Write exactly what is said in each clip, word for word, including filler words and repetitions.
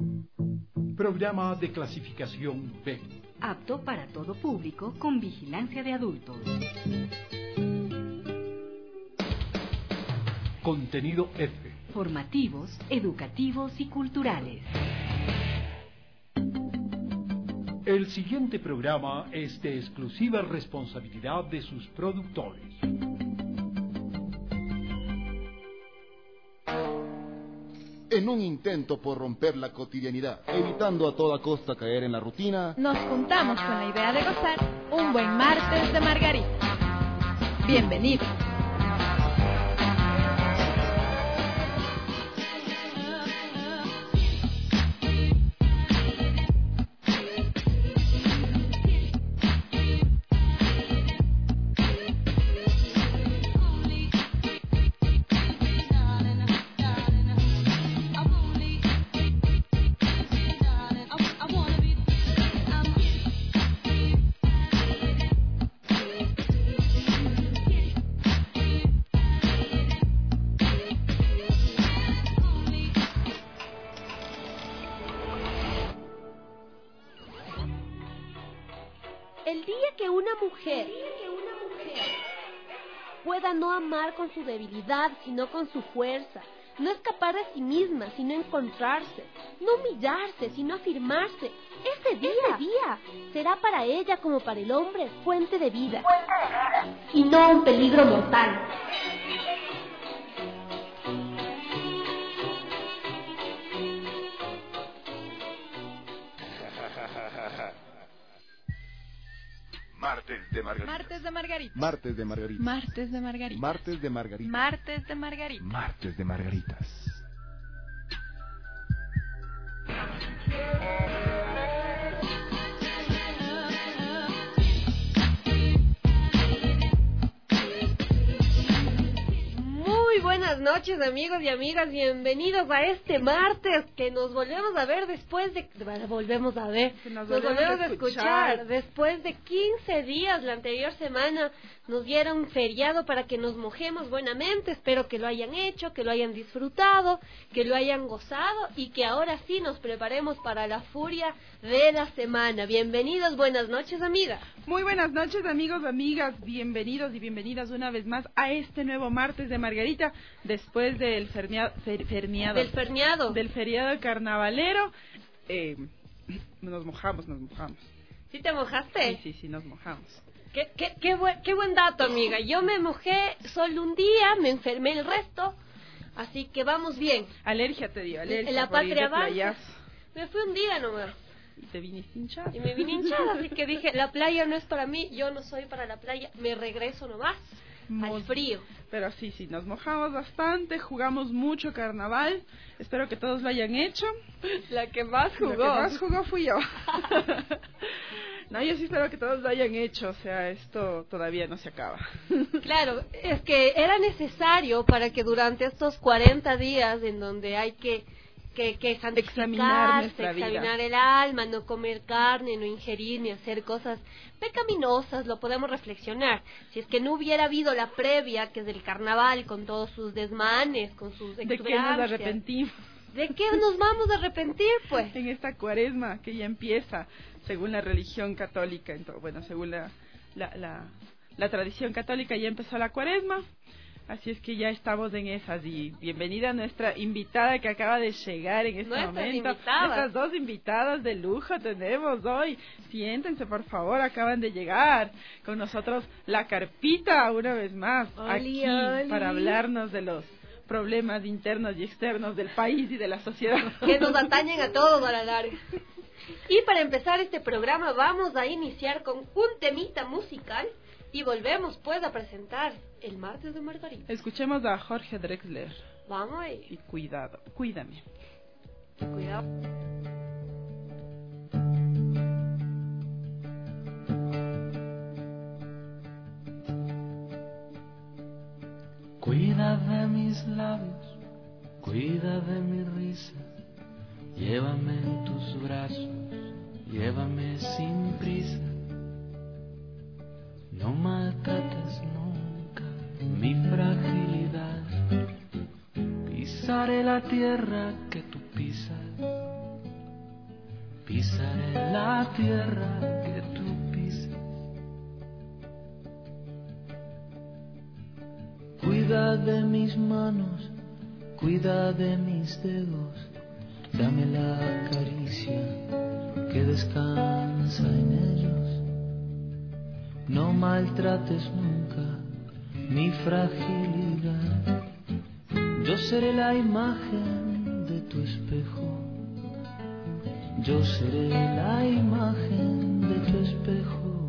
Programa de clasificación B. Apto para todo público con vigilancia de adultos. Contenido F. Formativos, educativos y culturales. El siguiente programa es de exclusiva responsabilidad de sus productores. En un intento por romper la cotidianidad, evitando a toda costa caer en la rutina, nos juntamos con la idea de gozar un buen martes de Margarita. Bienvenidos. El día que una mujer pueda no amar con su debilidad, sino con su fuerza, no escapar de sí misma, sino encontrarse, no humillarse, sino afirmarse, ese día, ese día será para ella como para el hombre fuente de vida, y no un peligro mortal. Martes de Margarita. Martes de Margarita. Martes de Margarita. Martes de Margarita. Martes de Margarita. Martes de Margarita. Martes de Margaritas. Muy buenas noches, amigos y amigas, bienvenidos a este martes que nos volvemos a ver después de... Volvemos a ver, nos, nos volvemos a escuchar. escuchar después de quince días. La anterior semana nos dieron feriado para que nos mojemos buenamente. Espero que lo hayan hecho, que lo hayan disfrutado, que lo hayan gozado y que ahora sí nos preparemos para la furia de la semana. Bienvenidos, buenas noches, amiga. Muy buenas noches, amigos, amigas, bienvenidos y bienvenidas una vez más a este nuevo martes de Margarita, después del fernia, fer, ferniado, del ferniado, del feriado carnavalero. Eh, nos mojamos, nos mojamos. ¿Sí te mojaste? Sí, sí, sí, nos mojamos. Qué, qué, qué, buen, qué buen dato, amiga. Yo me mojé solo un día, me enfermé el resto, así que vamos bien. Alergia te dio, alergia. En la patria avanza. Me fui un día nomás. Y te viniste hinchada. Y me vine hinchada, así que dije, la playa no es para mí, yo no soy para la playa, me regreso nomás Mos... al frío. Pero sí, sí, nos mojamos bastante, jugamos mucho carnaval, espero que todos lo hayan hecho. La que más jugó. La que más jugó fui yo. No, yo sí espero que todos lo hayan hecho, o sea, esto todavía no se acaba. Claro, es que era necesario para que durante estos cuarenta días en donde hay que que, que examinar nuestra examinar vida. el alma, no comer carne, no ingerir ni hacer cosas pecaminosas, lo podemos reflexionar. Si es que no hubiera habido la previa, que es del carnaval, con todos sus desmanes, con sus extravagancias. ¿De qué nos arrepentimos? ¿De qué nos vamos a arrepentir, pues? En esta cuaresma que ya empieza, según la religión católica, entonces, bueno, según la, la, la, la tradición católica, ya empezó la cuaresma. Así es que ya estamos en esas. Y bienvenida a nuestra invitada que acaba de llegar en este Nuestras momento. Invitadas. Nuestras dos invitadas de lujo tenemos hoy. Siéntense, por favor, acaban de llegar. Con nosotros la Carpita, una vez más, oli, aquí oli. para hablarnos de los problemas internos y externos del país y de la sociedad. Que nos atañen a todos a la larga. Y para empezar este programa vamos a iniciar con un temita musical y volvemos pues a presentar el martes de Margarita. Escuchemos a Jorge Drexler. Vamos ahí. Y cuidado, cuídame. Cuidado. Cuida de mis labios, cuida de mi risa, llévame en tus brazos, llévame sin prisa. No maltrates nunca mi fragilidad, pisaré la tierra que tú pisas, pisaré la tierra que tú pises. Cuida de mis manos, cuida de mis dedos, dame la caricia que descansa en ellos. No maltrates nunca mi fragilidad. Yo seré la imagen de tu espejo. Yo seré la imagen de tu espejo.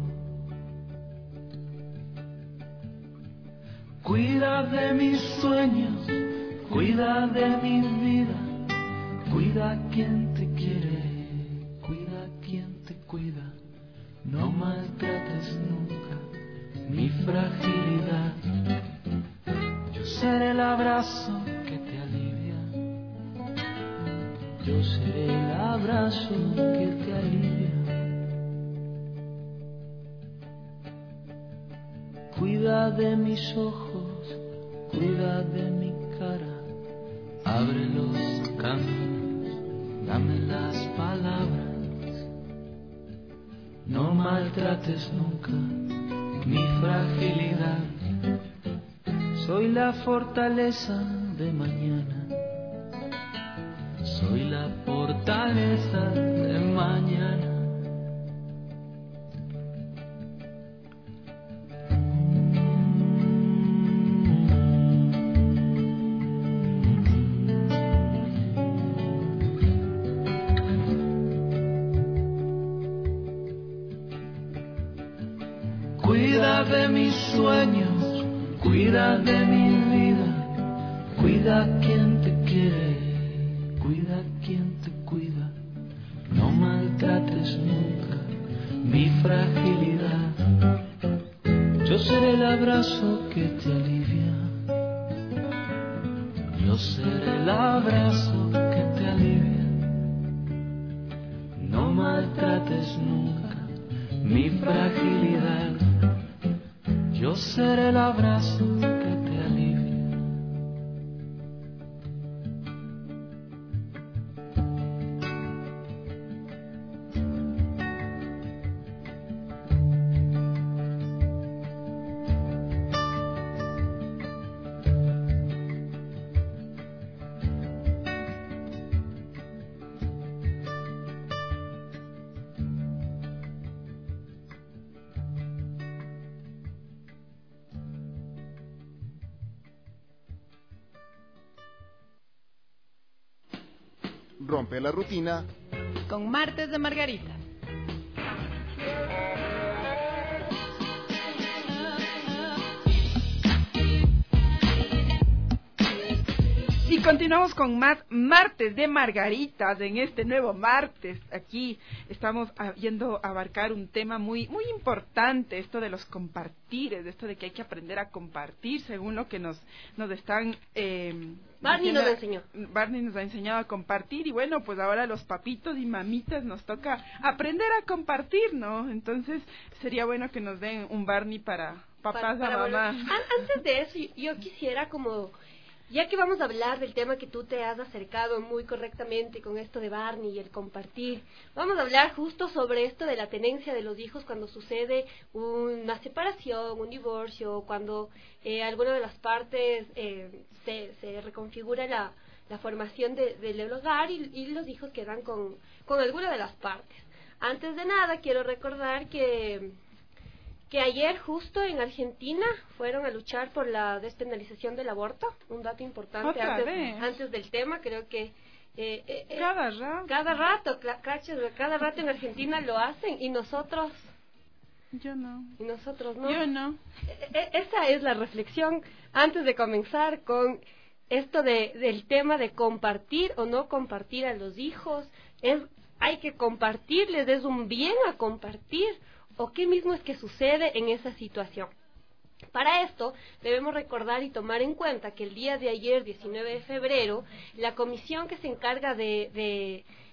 Cuida de mis sueños, cuida de mi vida, cuida a quien te quiere, cuida a quien te cuida. No maltrates nunca mi fragilidad. Yo seré el abrazo que te alivia. Yo seré el abrazo que te alivia. Cuida de mis ojos, cuida de mi cara. Abre los caminos, dame las palabras. No maltrates nunca mi fragilidad. Soy la fortaleza de mañana. Soy la fortaleza de mañana. Cuida de mis sueños, cuida de mi vida, cuida a quien te quiere, cuida a quien te cuida. No maltrates nunca mi fragilidad. Yo seré el abrazo que te alivia. Yo seré el abrazo que te alivia. No maltrates nunca mi fragilidad. Yo seré el abrazo que te alivia. Rompe la rutina con Martes de Margarita. Y continuamos con más Martes de Margaritas en este nuevo martes. Aquí estamos yendo a abarcar un tema muy muy importante, esto de los compartires, esto de que hay que aprender a compartir según lo que nos nos están eh, Barney nos enseñó. Barney nos ha enseñado a compartir y bueno, pues ahora los papitos y mamitas nos toca aprender a compartir, ¿no? Entonces sería bueno que nos den un Barney para papás, para, para mamá. An- antes de eso, yo quisiera como, ya que vamos a hablar del tema que tú te has acercado muy correctamente con esto de Barney y el compartir, vamos a hablar justo sobre esto de la tenencia de los hijos cuando sucede una separación, un divorcio, cuando eh, alguna de las partes eh, se, se reconfigura la, la formación de, del hogar y, y los hijos quedan con, con alguna de las partes. Antes de nada, quiero recordar que... que ayer justo en Argentina fueron a luchar por la despenalización del aborto, un dato importante antes, antes del tema, creo que eh, eh, cada rato, cada rato, cada rato en Argentina lo hacen y nosotros, yo no, y nosotros no, yo no. Eh, esa es la reflexión antes de comenzar con esto de del tema de compartir o no compartir a los hijos. Es hay que compartirles, es un bien a compartir. ¿O qué mismo es que sucede en esa situación? Para esto, debemos recordar y tomar en cuenta que el día de ayer, diecinueve de febrero, la comisión que se encarga de, de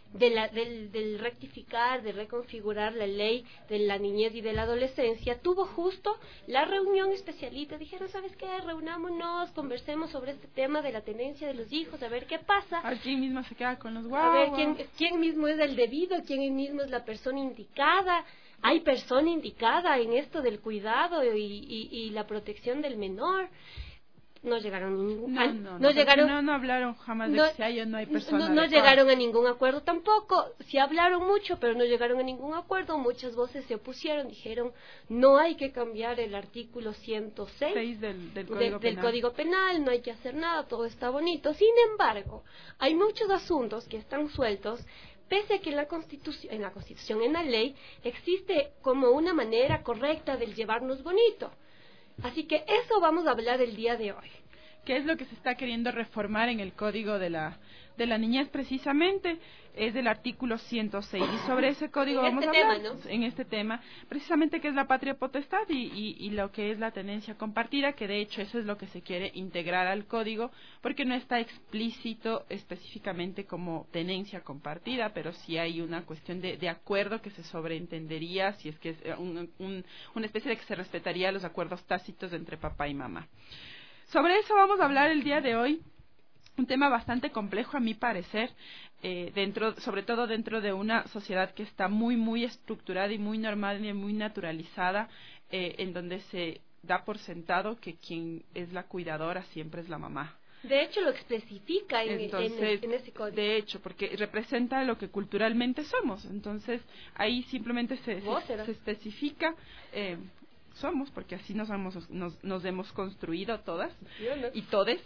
de la, del, del rectificar, de reconfigurar la ley de la niñez y de la adolescencia, tuvo justo la reunión especialita. Dijeron, ¿sabes qué? Reunámonos, conversemos sobre este tema de la tenencia de los hijos, a ver qué pasa. A quién mismo se queda con los guaguas. A ver quién, quién mismo es el debido, quién mismo es la persona indicada. Hay persona indicada en esto del cuidado y, y, y la protección del menor. No llegaron a ningún no, no, no, no, no, llegaron no, no hablaron jamás de no, que si hay o no hay persona no, no adecuada. llegaron a ningún acuerdo tampoco. Sí hablaron mucho, pero no llegaron a ningún acuerdo. Muchas voces se opusieron, dijeron no hay que cambiar el artículo ciento seis del, del, código de, del penal. Código Penal, no hay que hacer nada, todo está bonito. Sin embargo, hay muchos asuntos que están sueltos, pese a que en la Constitución, en la Constitución, en la ley, existe como una manera correcta de llevarnos bonito. Así que eso vamos a hablar el día de hoy. ¿Qué es lo que se está queriendo reformar en el Código de la de la Niñez precisamente? Es del artículo ciento seis. Y sobre ese código en vamos este a hablar, tema, ¿no? en este tema, precisamente que es la patria potestad y, y, y lo que es la tenencia compartida, que de hecho eso es lo que se quiere integrar al código, porque no está explícito específicamente como tenencia compartida, pero sí hay una cuestión de, de acuerdo que se sobreentendería, si es que es un, un, una especie de que se respetaría los acuerdos tácitos entre papá y mamá. Sobre eso vamos a hablar el día de hoy, un tema bastante complejo a mi parecer, eh, dentro, sobre todo dentro de una sociedad que está muy, muy estructurada y muy normal y muy naturalizada, eh, en donde se da por sentado que quien es la cuidadora siempre es la mamá. De hecho, lo especifica en, Entonces, en, en ese código. De hecho, porque representa lo que culturalmente somos. Entonces, ahí simplemente se, se, se especifica... Eh, somos, porque así nos hemos, nos, nos hemos construido todas no. y todes,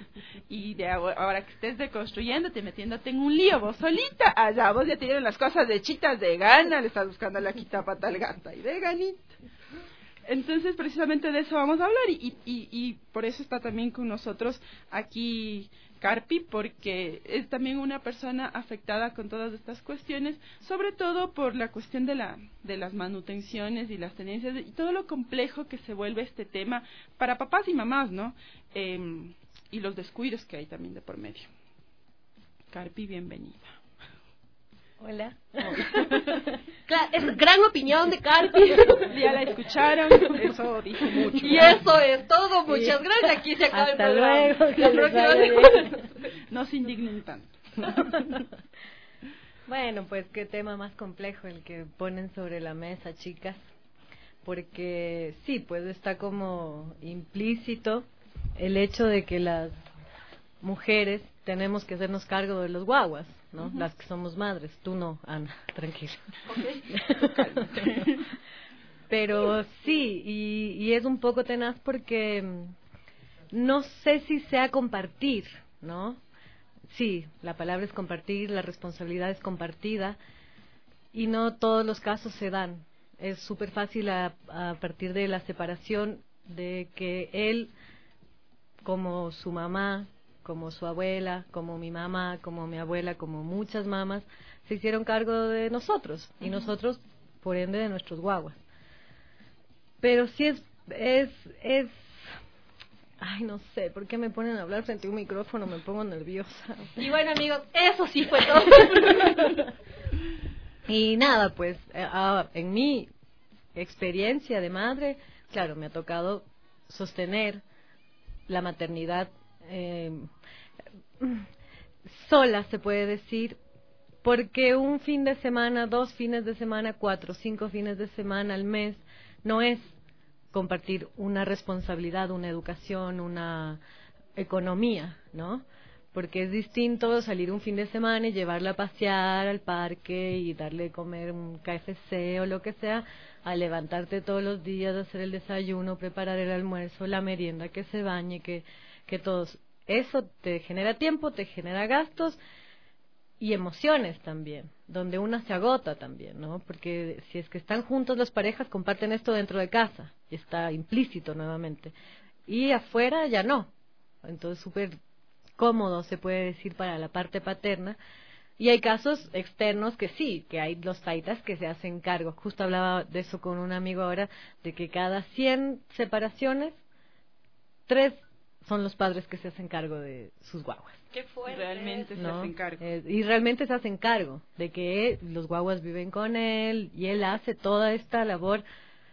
y de ahora que estés deconstruyéndote, metiéndote en un lío vos solita, allá vos ya tienes las cosas de chitas de gana, le estás buscando la quita pata al gata y de ganita. Entonces, precisamente de eso vamos a hablar, y, y, y por eso está también con nosotros aquí Carpi, porque es también una persona afectada con todas estas cuestiones, sobre todo por la cuestión de la de las manutenciones y las tenencias, y todo lo complejo que se vuelve este tema para papás y mamás, ¿no? Eh, y los descuidos que hay también de por medio. Carpi, bienvenida. Hola. Claro, es gran opinión de Carpi. Ya la escucharon, eso dice mucho. Y eso es todo, muchas sí. gracias. Aquí se acaba Hasta el programa. Luego, La próxima no se indignen tanto. Bueno, pues qué tema más complejo el que ponen sobre la mesa, chicas. Porque sí, pues está como implícito el hecho de que las mujeres tenemos que hacernos cargo de los guaguas, ¿no? Uh-huh. Las que somos madres. Tú no, Ana, tranquila. Okay. Pero sí, y, y es un poco tenaz porque no sé si sea compartir, ¿no? Sí, la palabra es compartir, la responsabilidad es compartida, y no todos los casos se dan. Es súper fácil a, a partir de la separación, de que él, como su mamá, como su abuela, como mi mamá, como mi abuela, como muchas mamás, se hicieron cargo de nosotros, y uh-huh. nosotros, por ende, de nuestros guaguas. Pero sí es, es, es, ay, no sé, ¿por qué me ponen a hablar frente a un micrófono? Me pongo nerviosa. Y bueno, amigos, eso sí fue todo. Y nada, pues, eh, en mi experiencia de madre, claro, me ha tocado sostener la maternidad eh, sola, se puede decir, porque un fin de semana, dos fines de semana, cuatro, cinco fines de semana al mes, no es compartir una responsabilidad, una educación, una economía, ¿no? Porque es distinto salir un fin de semana y llevarla a pasear al parque y darle de comer un K F C o lo que sea, a levantarte todos los días, hacer el desayuno, preparar el almuerzo, la merienda, que se bañe, que, que todos. Eso te genera tiempo, te genera gastos y emociones también, donde una se agota también, ¿no? Porque si es que están juntos las parejas, comparten esto dentro de casa, y está implícito nuevamente. Y afuera ya no. Entonces, súper cómodo, se puede decir, para la parte paterna. Y hay casos externos que sí, que hay los taitas que se hacen cargo. Justo hablaba de eso con un amigo ahora, de que cada cien separaciones, tres son los padres que se hacen cargo de sus guaguas. Qué fuerte. Realmente se ¿no? hacen cargo. Eh, y realmente se hacen cargo de que los guaguas viven con él y él hace toda esta labor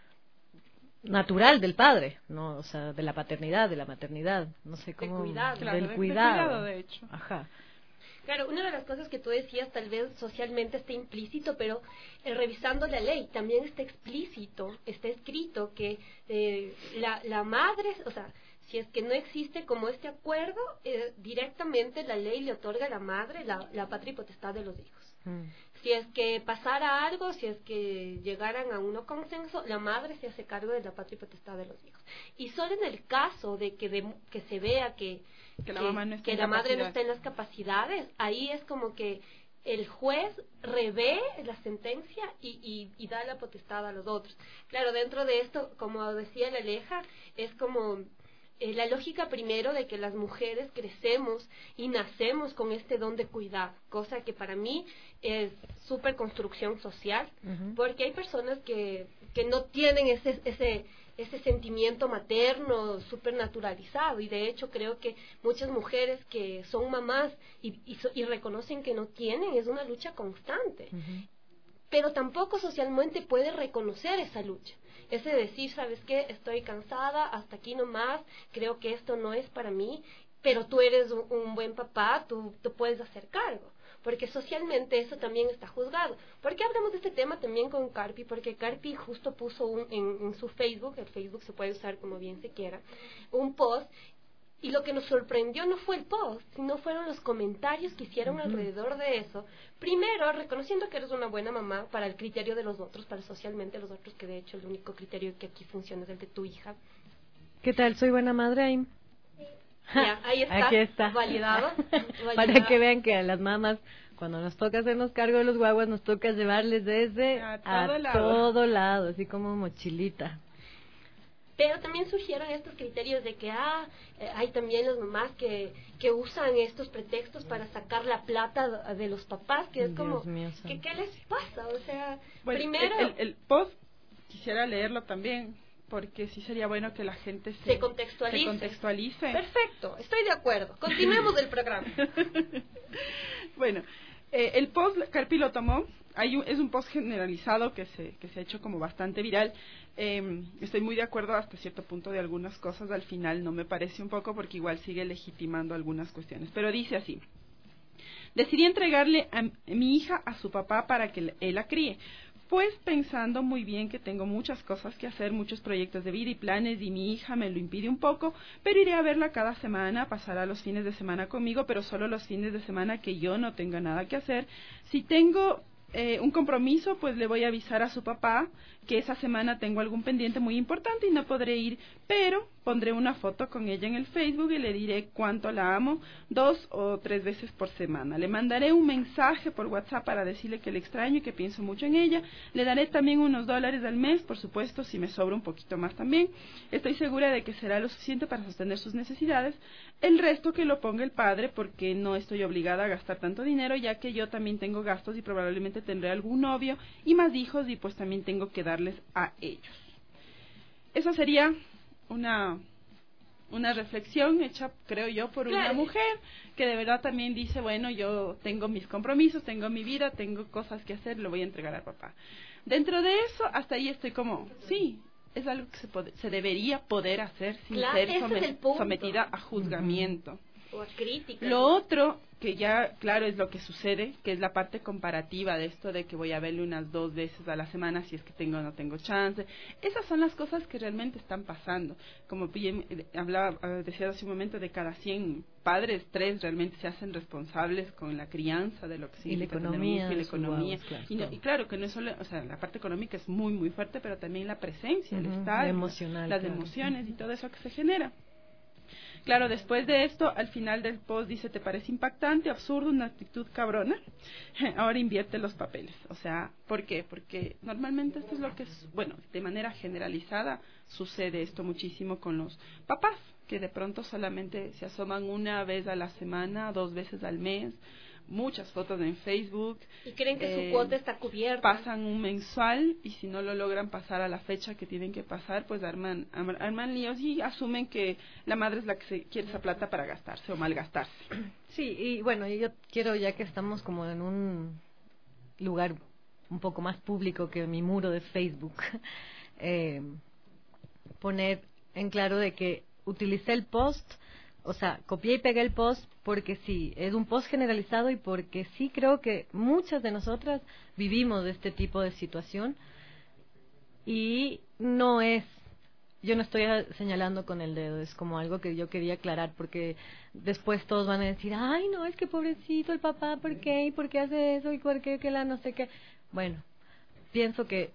natural del padre, no, o sea, de la paternidad, de la maternidad, no sé cómo, de cuidado, claro, del de, cuidado. de cuidado, de hecho. Ajá. Claro, una de las cosas que tú decías tal vez socialmente está implícito, pero eh, revisando la ley también está explícito, está escrito que eh, la, la madre, o sea, si es que no existe como este acuerdo, eh, directamente la ley le otorga a la madre la, la patria y potestad de los hijos. Mm. Si es que pasara algo, si es que llegaran a un no consenso, la madre se hace cargo de la patria y potestad de los hijos. Y solo en el caso de que, de, que se vea que, que la, que, mamá no está que en la madre capacidad. no está en las capacidades, ahí es como que el juez revé la sentencia y, y, y da la potestad a los otros. Claro, dentro de esto, como decía la Aleja, es como eh, la lógica primero de que las mujeres crecemos y nacemos con este don de cuidar, cosa que para mí es súper construcción social, uh-huh. porque hay personas que, que no tienen ese, ese, ese sentimiento materno súper naturalizado, y de hecho creo que muchas mujeres que son mamás y, y, y reconocen que no tienen, es una lucha constante, uh-huh. pero tampoco socialmente puede reconocer esa lucha. Ese decir, ¿sabes qué? Estoy cansada, hasta aquí nomás, creo que esto no es para mí, pero tú eres un, un buen papá, tú te puedes hacer cargo. Porque socialmente eso también está juzgado. ¿Por qué hablamos de este tema también con Carpi? Porque Carpi justo puso un, en, en su Facebook, el Facebook se puede usar como bien se quiera, un post, y lo que nos sorprendió no fue el post, sino fueron los comentarios que hicieron uh-huh. alrededor de eso. Primero, reconociendo que eres una buena mamá para el criterio de los otros, para socialmente los otros, que de hecho el único criterio que aquí funciona es el de tu hija. ¿Qué tal? ¿Soy buena madre, Aim? Ya, ahí está, Aquí está. Validado, validado. Para que vean que a las mamás, cuando nos toca hacernos cargo de los guaguas, nos toca llevarles desde a todo, a lado. todo lado, así como mochilita. Pero también surgieron estos criterios de que ah, eh, hay también las mamás que, que usan estos pretextos para sacar la plata de los papás, que es Dios como, mío, que, ¿qué les pasa? O sea, bueno, primero... El, el, el post, quisiera leerlo también, porque sí sería bueno que la gente se, se, contextualice. se contextualice. Perfecto, estoy de acuerdo. Continuemos el programa. Bueno, eh, el post, Carpi lo tomó. Hay un, es un post generalizado que se, que se ha hecho como bastante viral. Eh, estoy muy de acuerdo hasta cierto punto de algunas cosas. Al final no me parece un poco porque igual sigue legitimando algunas cuestiones. Pero dice así: decidí entregarle a mi hija a su papá para que él la críe. Pues pensando muy bien que tengo muchas cosas que hacer, muchos proyectos de vida y planes, y mi hija me lo impide un poco, pero iré a verla cada semana, pasará los fines de semana conmigo, pero solo los fines de semana que yo no tenga nada que hacer. Si tengo eh, un compromiso, pues le voy a avisar a su papá que esa semana tengo algún pendiente muy importante y no podré ir, pero pondré una foto con ella en el Facebook y le diré cuánto la amo dos o tres veces por semana. Le mandaré un mensaje por WhatsApp para decirle que le extraño y que pienso mucho en ella. Le daré también unos dólares al mes, por supuesto, si me sobra un poquito más también. Estoy segura de que será lo suficiente para sostener sus necesidades. El resto que lo ponga el padre, porque no estoy obligada a gastar tanto dinero, ya que yo también tengo gastos y probablemente tendré algún novio y más hijos, y pues también tengo que darles a ellos. Eso sería una una reflexión hecha, creo yo, por claro. una mujer que de verdad también dice, bueno, yo tengo mis compromisos, tengo mi vida, tengo cosas que hacer, lo voy a entregar al papá. Dentro de eso, hasta ahí estoy como, sí, es algo que se, puede, se debería poder hacer sin claro, ser ese somet, es el punto. sometida a juzgamiento. Uh-huh. O a crítica. Lo otro, que ya, claro, es lo que sucede, que es la parte comparativa de esto de que voy a verle unas dos veces a la semana si es que tengo o no tengo chance. Esas son las cosas que realmente están pasando. Como bien hablaba, decía hace un momento, de cada cien padres, tres realmente se hacen responsables con la crianza de lo que significa y la economía, tener un hijo, y la economía. Claro, y, no, y claro, que no es solo, o sea, la parte económica es muy, muy fuerte, pero también la presencia, uh-huh, el estar, emocional, las claro. emociones y todo eso que se genera. Claro, después de esto, al final del post dice, ¿te parece impactante, absurdo, una actitud cabrona? Ahora invierte los papeles. O sea, ¿por qué? Porque normalmente esto es lo que es, bueno, de manera generalizada sucede esto muchísimo con los papás, que de pronto solamente se asoman una vez a la semana, dos veces al mes, muchas fotos en Facebook. Y creen que eh, su cuota está cubierta. Pasan un mensual y si no lo logran pasar a la fecha que tienen que pasar, pues arman, arman líos y asumen que la madre es la que se quiere esa plata para gastarse o malgastarse. Sí, y bueno, yo quiero, ya que estamos como en un lugar un poco más público que mi muro de Facebook, eh, poner en claro de que utilicé el post, o sea, copié y pegué el post porque sí, es un post generalizado y porque sí creo que muchas de nosotras vivimos de este tipo de situación y no es, yo no estoy señalando con el dedo, es como algo que yo quería aclarar porque después todos van a decir, ay no, es que pobrecito el papá, ¿por qué? ¿Y por qué hace eso? ¿Y por qué? Que la no sé qué. Bueno, pienso que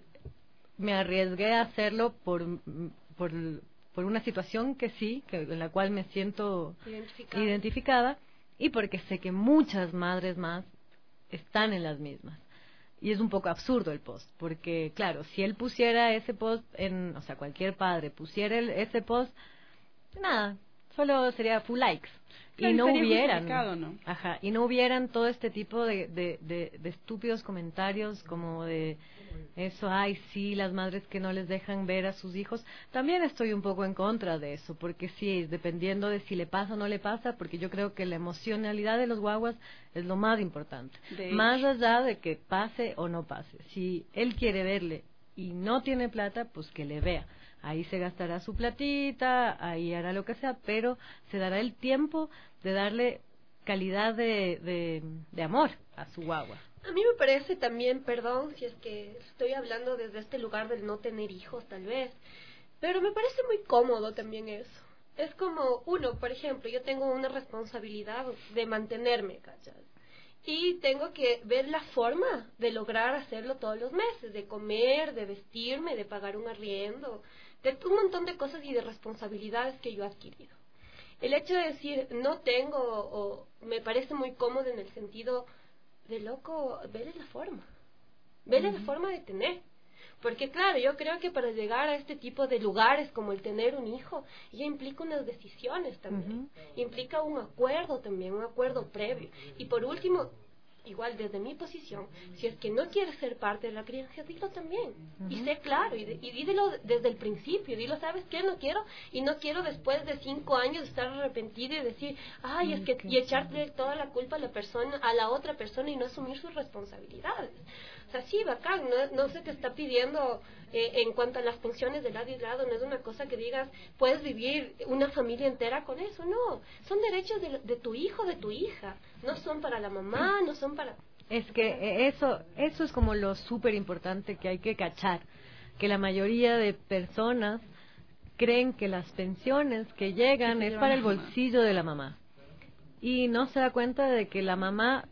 me arriesgué a hacerlo por, por, por una situación que sí, que en la cual me siento identificada. identificada y porque sé que muchas madres más están en las mismas. Y es un poco absurdo el post, porque claro, si él pusiera ese post, en, o sea, cualquier padre pusiera el, ese post, nada, solo sería full likes. Claro, y no hubieran, ¿no? Ajá, y no hubieran todo este tipo de, de, de, de estúpidos comentarios como de eso, ay, sí, las madres que no les dejan ver a sus hijos. También estoy un poco en contra de eso, porque sí, dependiendo de si le pasa o no le pasa, porque yo creo que la emocionalidad de los guaguas es lo más importante. Más allá de que pase o no pase. Si él quiere verle y no tiene plata, pues que le vea. Ahí se gastará su platita, ahí hará lo que sea, pero se dará el tiempo de darle calidad de, de, de amor a su guagua. A mí me parece también, perdón si es que estoy hablando desde este lugar del no tener hijos tal vez, pero me parece muy cómodo también eso. Es como, uno, por ejemplo, yo tengo una responsabilidad de mantenerme, ¿cachai? Y tengo que ver la forma de lograr hacerlo todos los meses, de comer, de vestirme, de pagar un arriendo, de un montón de cosas y de responsabilidades que yo he adquirido. El hecho de decir no tengo o me parece muy cómodo en el sentido de loco, verle la forma, verle uh-huh. la forma de tener. Porque claro, yo creo que para llegar a este tipo de lugares como el tener un hijo, ya implica unas decisiones también, uh-huh. implica un acuerdo también, un acuerdo previo. Y por último, igual desde mi posición, si es que no quieres ser parte de la crianza, dilo también. Uh-huh. Y sé claro, y, de, y dídelo desde el principio, dilo, ¿sabes qué? No quiero, y no quiero después de cinco años estar arrepentido y decir, ay, es que, y echarle toda la culpa a la persona, a la otra persona y no asumir sus responsabilidades. O sea, sí, bacán, no, no se te está pidiendo, eh, en cuanto a las pensiones de lado y lado, no es una cosa que digas, puedes vivir una familia entera con eso, no. Son derechos de, de tu hijo, de tu hija, no son para la mamá, no son para... Es que eso, eso es como lo súper importante que hay que cachar, que la mayoría de personas creen que las pensiones que llegan es para el bolsillo de la mamá. Y no se da cuenta de que la mamá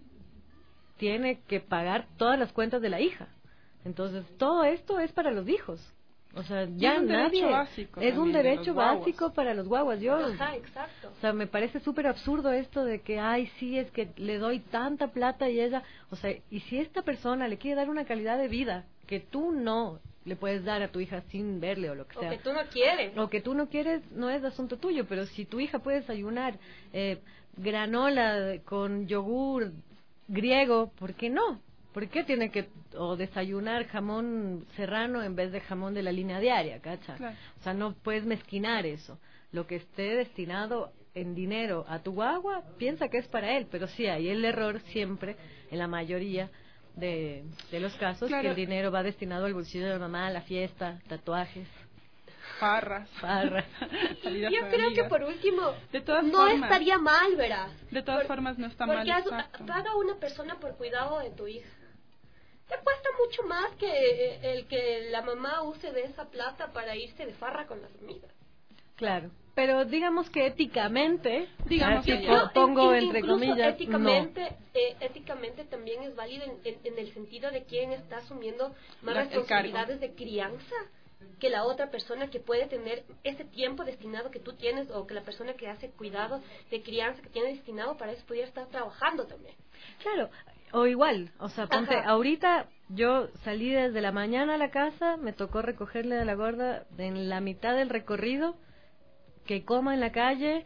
tiene que pagar todas las cuentas de la hija. Entonces, todo esto es para los hijos. O sea, ya es un nadie... Básico es un derecho básico para los guaguas. Yo, Ajá, exacto. O sea, me parece súper absurdo esto de que, ay, sí, es que le doy tanta plata y ella... O sea, y si esta persona le quiere dar una calidad de vida que tú no le puedes dar a tu hija sin verle o lo que sea. O que tú no quieres. O que tú no quieres, no es asunto tuyo, pero si tu hija puede desayunar eh, granola con yogur griego, ¿por qué no? ¿Por qué tiene que o desayunar jamón serrano en vez de jamón de la línea diaria, cacha? Claro. O sea, no puedes mezquinar eso. Lo que esté destinado en dinero a tu guagua, piensa que es para él, pero sí hay el error siempre, en la mayoría de, de los casos, claro. que el dinero va destinado al bolsillo de la mamá, a la fiesta, tatuajes. Farras. Farras. Yo creo amigas. que por último de todas no formas, estaría mal, verás. De todas por, formas no está porque mal. Porque paga una persona por cuidado de tu hija. Te cuesta mucho más que el que la mamá use de esa plata para irse de farra con las amigas. Claro, pero digamos que éticamente, digamos que no, pongo in, entre comillas, éticamente, no. eh, éticamente también es válido en, en, en el sentido de quién está asumiendo más la, responsabilidades de crianza que la otra persona que puede tener ese tiempo destinado que tú tienes o que la persona que hace cuidado de crianza que tiene destinado para eso pudiera estar trabajando también. Claro, o igual, o sea, ponte, Ajá. ahorita yo salí desde la mañana a la casa, me tocó recogerle a la gorda en la mitad del recorrido, que coma en la calle,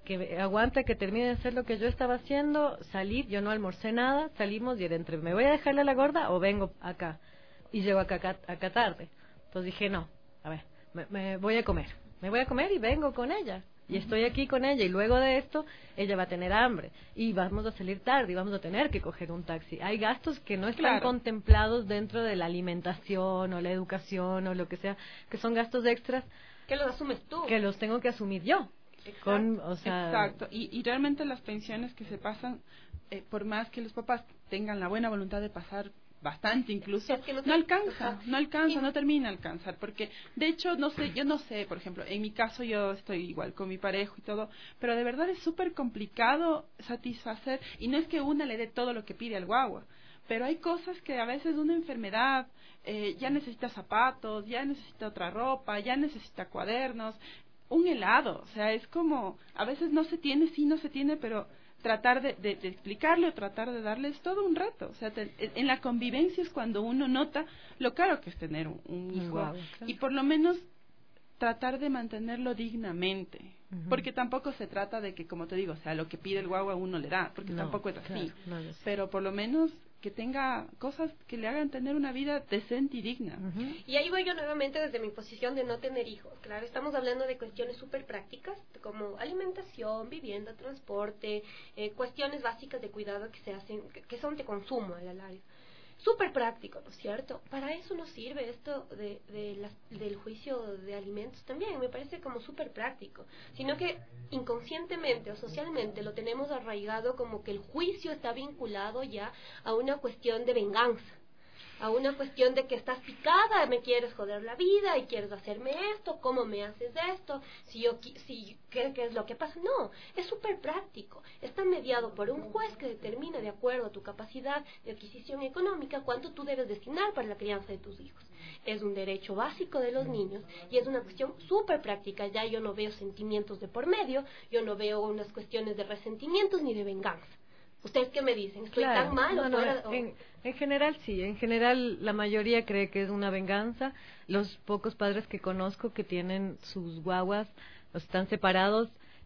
que aguanta que termine de hacer lo que yo estaba haciendo, salir, yo no almorcé nada, salimos y era entre, ¿me voy a dejarle a la gorda o vengo acá? Y llego acá, acá, acá tarde. Entonces dije, no, a ver, me, me voy a comer, me voy a comer y vengo con ella. Y estoy aquí con ella y luego de esto ella va a tener hambre y vamos a salir tarde y vamos a tener que coger un taxi. Hay gastos que no están Claro. contemplados dentro de la alimentación o la educación o lo que sea, que son gastos extras ¿Qué los asumes tú? que los tengo que asumir yo. Exacto. Con, o sea, Exacto, y, y realmente las pensiones que se pasan, eh, por más que los papás tengan la buena voluntad de pasar bastante incluso, Es que no no, te- alcanza, Ajá. no alcanza, Y- no termina de alcanzar, porque de hecho, no sé, yo no sé, por ejemplo, en mi caso yo estoy igual con mi pareja y todo, pero de verdad es súper complicado satisfacer, y no es que una le dé todo lo que pide al guagua, pero hay cosas que a veces una enfermedad, eh, ya necesita zapatos, ya necesita otra ropa, ya necesita cuadernos, un helado, o sea, es como, a veces no se tiene, sí no se tiene, pero tratar de, de, de explicarle o tratar de darle es todo un reto, o sea, te- en la convivencia es cuando uno nota lo caro que es tener un, un hijo, guagua, claro. y por lo menos tratar de mantenerlo dignamente, Ujú. porque tampoco se trata de que, como te digo, o sea, lo que pide el guagua uno le da, porque No, tampoco es así, claro, no lo sé. pero por lo menos que tenga cosas que le hagan tener una vida decente y digna. Ujú. Y ahí voy yo nuevamente desde mi posición de no tener hijos. Claro, estamos hablando de cuestiones súper prácticas, como alimentación, vivienda, transporte, eh, cuestiones básicas de cuidado que se hacen, que, que son de consumo a la larga. Súper práctico, ¿no es cierto? Para eso nos sirve esto de, de las, del juicio de alimentos también, me parece como súper práctico, sino que inconscientemente o socialmente lo tenemos arraigado como que el juicio está vinculado ya a una cuestión de venganza, a una cuestión de que estás picada, me quieres joder la vida y quieres hacerme esto, ¿cómo me haces esto? Si yo, qui- si, ¿qué, qué es lo que pasa? No, es súper práctico. Está mediado por un juez que determina de acuerdo a tu capacidad de adquisición económica cuánto tú debes destinar para la crianza de tus hijos. Es un derecho básico de los niños y es una cuestión súper práctica. Ya yo no veo sentimientos de por medio, yo no veo unas cuestiones de resentimientos ni de venganza. ¿Ustedes qué me dicen? ¿Estoy Claro. tan mal o No, no, fuera- o- en, en general sí, en general la mayoría cree que es una venganza. Los pocos padres que conozco que tienen sus guaguas, los están separados,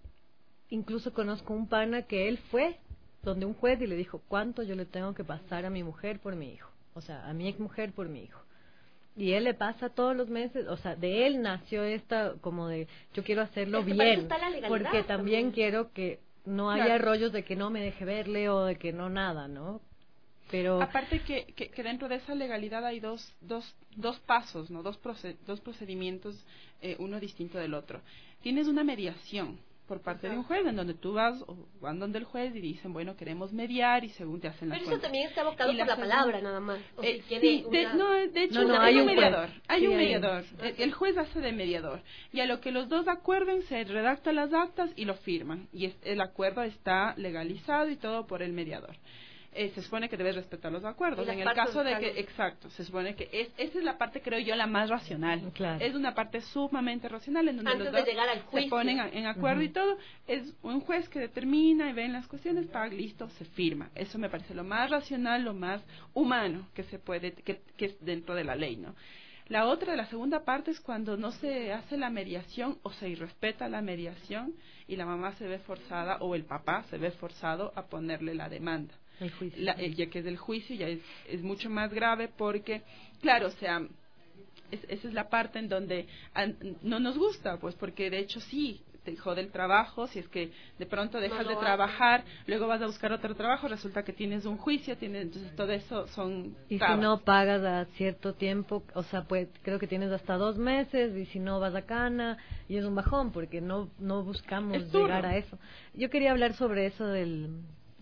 incluso conozco un pana que él fue donde un juez y le dijo cuánto yo le tengo que pasar a mi mujer por mi hijo, o sea, a mi ex mujer por mi hijo. Y él le pasa todos los meses, o sea, de él nació esta como de yo quiero hacerlo Es que para eso bien, está la legalidad porque también, también. quiero que no haya Claro. rollos de que no me deje verle o de que no nada, ¿no? Pero Aparte que, que, que dentro de esa legalidad hay dos, dos, dos pasos, ¿no? Dos, proce- dos procedimientos, eh, uno distinto del otro. Tienes una mediación por parte de un juez, en donde tú vas o van donde el juez y dicen, bueno, queremos mediar y según te hacen la Pero eso cuenta. también está abocado Y por la segunda- palabra nada más. O Eh, si tiene sí, de, una- no, de hecho No, no, hay, hay un un juez. mediador, hay Sí, un hay un- mediador. El, el juez hace de mediador y a lo que los dos acuerden se redacta las actas y lo firman y es- el acuerdo está legalizado y todo por el mediador. Eh, se supone que debes respetar los acuerdos. Y las En el partes caso de están- que, exacto, se supone que es, esa es la parte, creo yo, la más racional. Claro. Es una parte sumamente racional en donde Antes los de dos llegar al se juicio. ponen a- en acuerdo y Ujú. todo. Es un juez que determina y ven las cuestiones, paga, listo, se firma. Eso me parece lo más racional, lo más humano que se puede, que, que es dentro de la ley, ¿no? La otra, la segunda parte es cuando no se hace la mediación o se irrespeta la mediación y la mamá se ve forzada o el papá se ve forzado a ponerle la demanda. el juicio. La- el- ya que es del juicio ya es, es mucho más grave porque, claro, o sea, es- esa es la parte en donde an- no nos gusta, pues porque de hecho sí, te jode el trabajo, si es que de pronto dejas lo de haces. trabajar, luego vas a buscar otro trabajo, resulta que tienes un juicio, tienes, entonces todo eso son Y si trabas. no pagas a cierto tiempo, o sea, pues creo que tienes hasta dos meses y si no vas a cana y es un bajón porque no no buscamos Es duro. llegar a eso. Yo quería hablar sobre eso del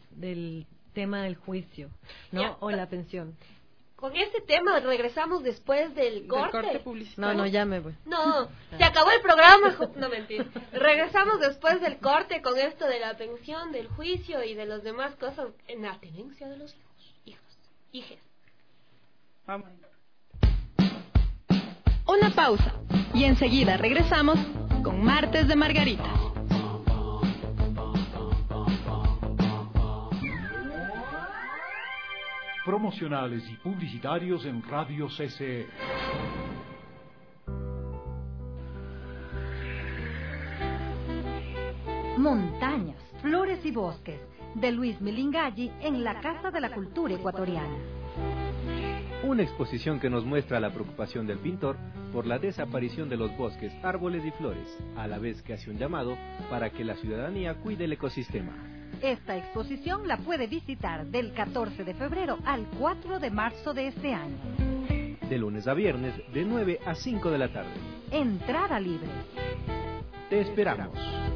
del tema del juicio, ¿no? Ya. O la pensión. Con este tema regresamos después del Del corte. corte publicitario. No, no, ya me voy. No, se acabó el programa. jo- No, mentira. Regresamos después del corte con esto de la pensión, del juicio y de las demás cosas en la tenencia de los hijos, hijos, hijes. Vamos. Una pausa y enseguida regresamos con Martes de Margaritas. Promocionales y publicitarios en Radio C C E. Montañas, Flores y Bosques, de Luis Milingalli en la Casa de la Cultura Ecuatoriana. Una exposición que nos muestra la preocupación del pintor por la desaparición de los bosques, árboles y flores, a la vez que hace un llamado para que la ciudadanía cuide el ecosistema. Esta exposición la puede visitar del catorce de febrero al cuatro de marzo de este año. De lunes a viernes, de nueve a cinco de la tarde. Entrada libre. Te esperamos.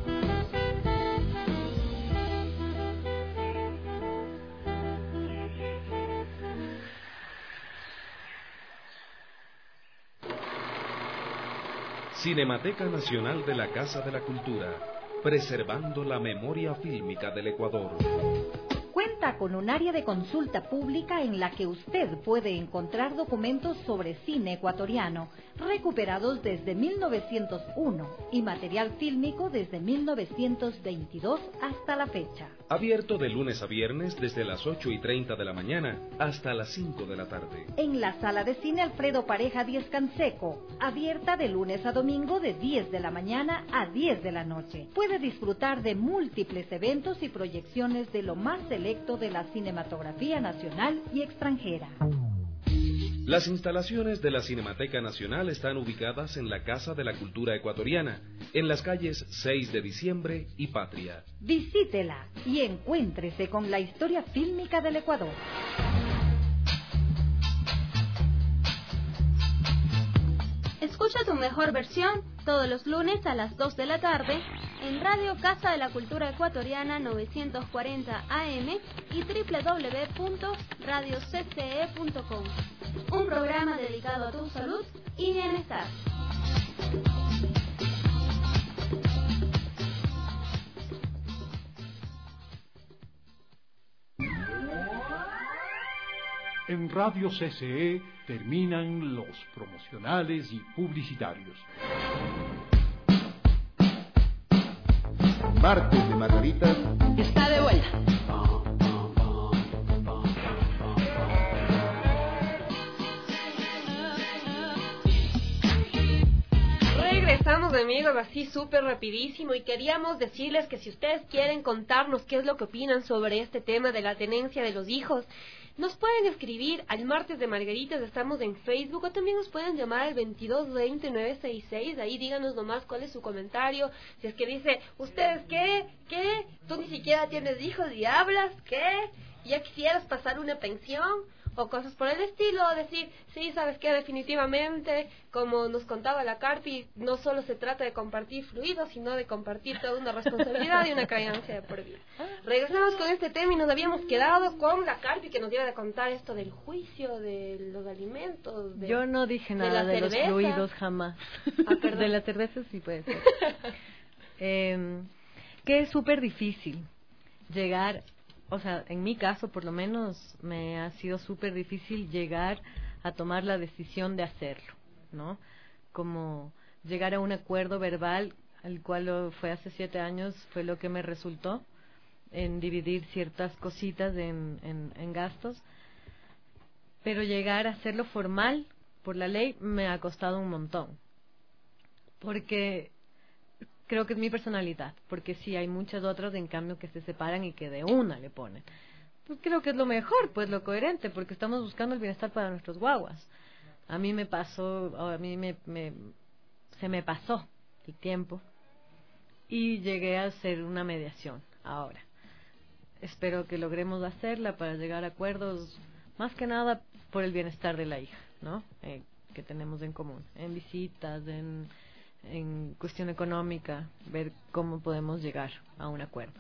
Cinemateca Nacional de la Casa de la Cultura, preservando la memoria fílmica del Ecuador. Cuenta con un área de consulta pública en la que usted puede encontrar documentos sobre cine ecuatoriano recuperados desde mil novecientos uno y material fílmico desde mil novecientos veintidós hasta la fecha. Abierto de lunes a viernes desde las ocho y treinta de la mañana hasta las cinco de la tarde. En la sala de cine Alfredo Pareja Díez Canseco, abierta de lunes a domingo de diez de la mañana a diez de la noche. Puede disfrutar de múltiples eventos y proyecciones de lo más selecto de la cinematografía nacional y extranjera. Las instalaciones de la Cinemateca Nacional están ubicadas en la Casa de la Cultura Ecuatoriana, en las calles seis de diciembre y Patria. Visítela y encuéntrese con la historia fílmica del Ecuador. Escucha tu mejor versión todos los lunes a las dos de la tarde en Radio Casa de la Cultura Ecuatoriana novecientos cuarenta A M y doble u doble u doble u punto radio c c e punto com. Un programa dedicado a tu salud y bienestar. En Radio C C E terminan los promocionales y publicitarios. Martes de Margaritas está de vuelta. Regresamos, amigos, así súper rapidísimo, y queríamos decirles que si ustedes quieren contarnos qué es lo que opinan sobre este tema de la tenencia de los hijos, nos pueden escribir al Martes de Margaritas, estamos en Facebook, o también nos pueden llamar al veintidós veinte nueve sesenta y seis, ahí díganos nomás cuál es su comentario, si es que dice, ¿ustedes qué? ¿Qué? ¿Tú ni siquiera tienes hijos y hablas? ¿Qué? ¿Ya quisieras pasar una pensión? O cosas por el estilo, o decir, sí, ¿sabes qué? Definitivamente, como nos contaba la Carpi, no solo se trata de compartir fluidos, sino de compartir toda una responsabilidad y una creencia de por vida. Regresamos con este tema y nos habíamos quedado con la Carpi, que nos iba a contar esto del juicio, de los alimentos. De, Yo no dije nada de, de los fluidos jamás. Ah, de la cerveza sí puede ser. eh, que es súper difícil llegar... O sea, en mi caso, por lo menos, me ha sido súper difícil llegar a tomar la decisión de hacerlo, ¿no? Como llegar a un acuerdo verbal, al cual fue hace siete años, fue lo que me resultó en dividir ciertas cositas en, en, en gastos. Pero llegar a hacerlo formal, por la ley, me ha costado un montón. Porque... creo que es mi personalidad, porque sí hay muchas otras en cambio que se separan y que de una le ponen. Pues creo que es lo mejor, pues lo coherente, porque estamos buscando el bienestar para nuestros guaguas. A mí me pasó, a mí me, me se me pasó el tiempo y llegué a hacer una mediación ahora. Espero que logremos hacerla para llegar a acuerdos, más que nada por el bienestar de la hija, ¿no? Eh, que tenemos en común, en visitas, en... en cuestión económica, ver cómo podemos llegar a un acuerdo.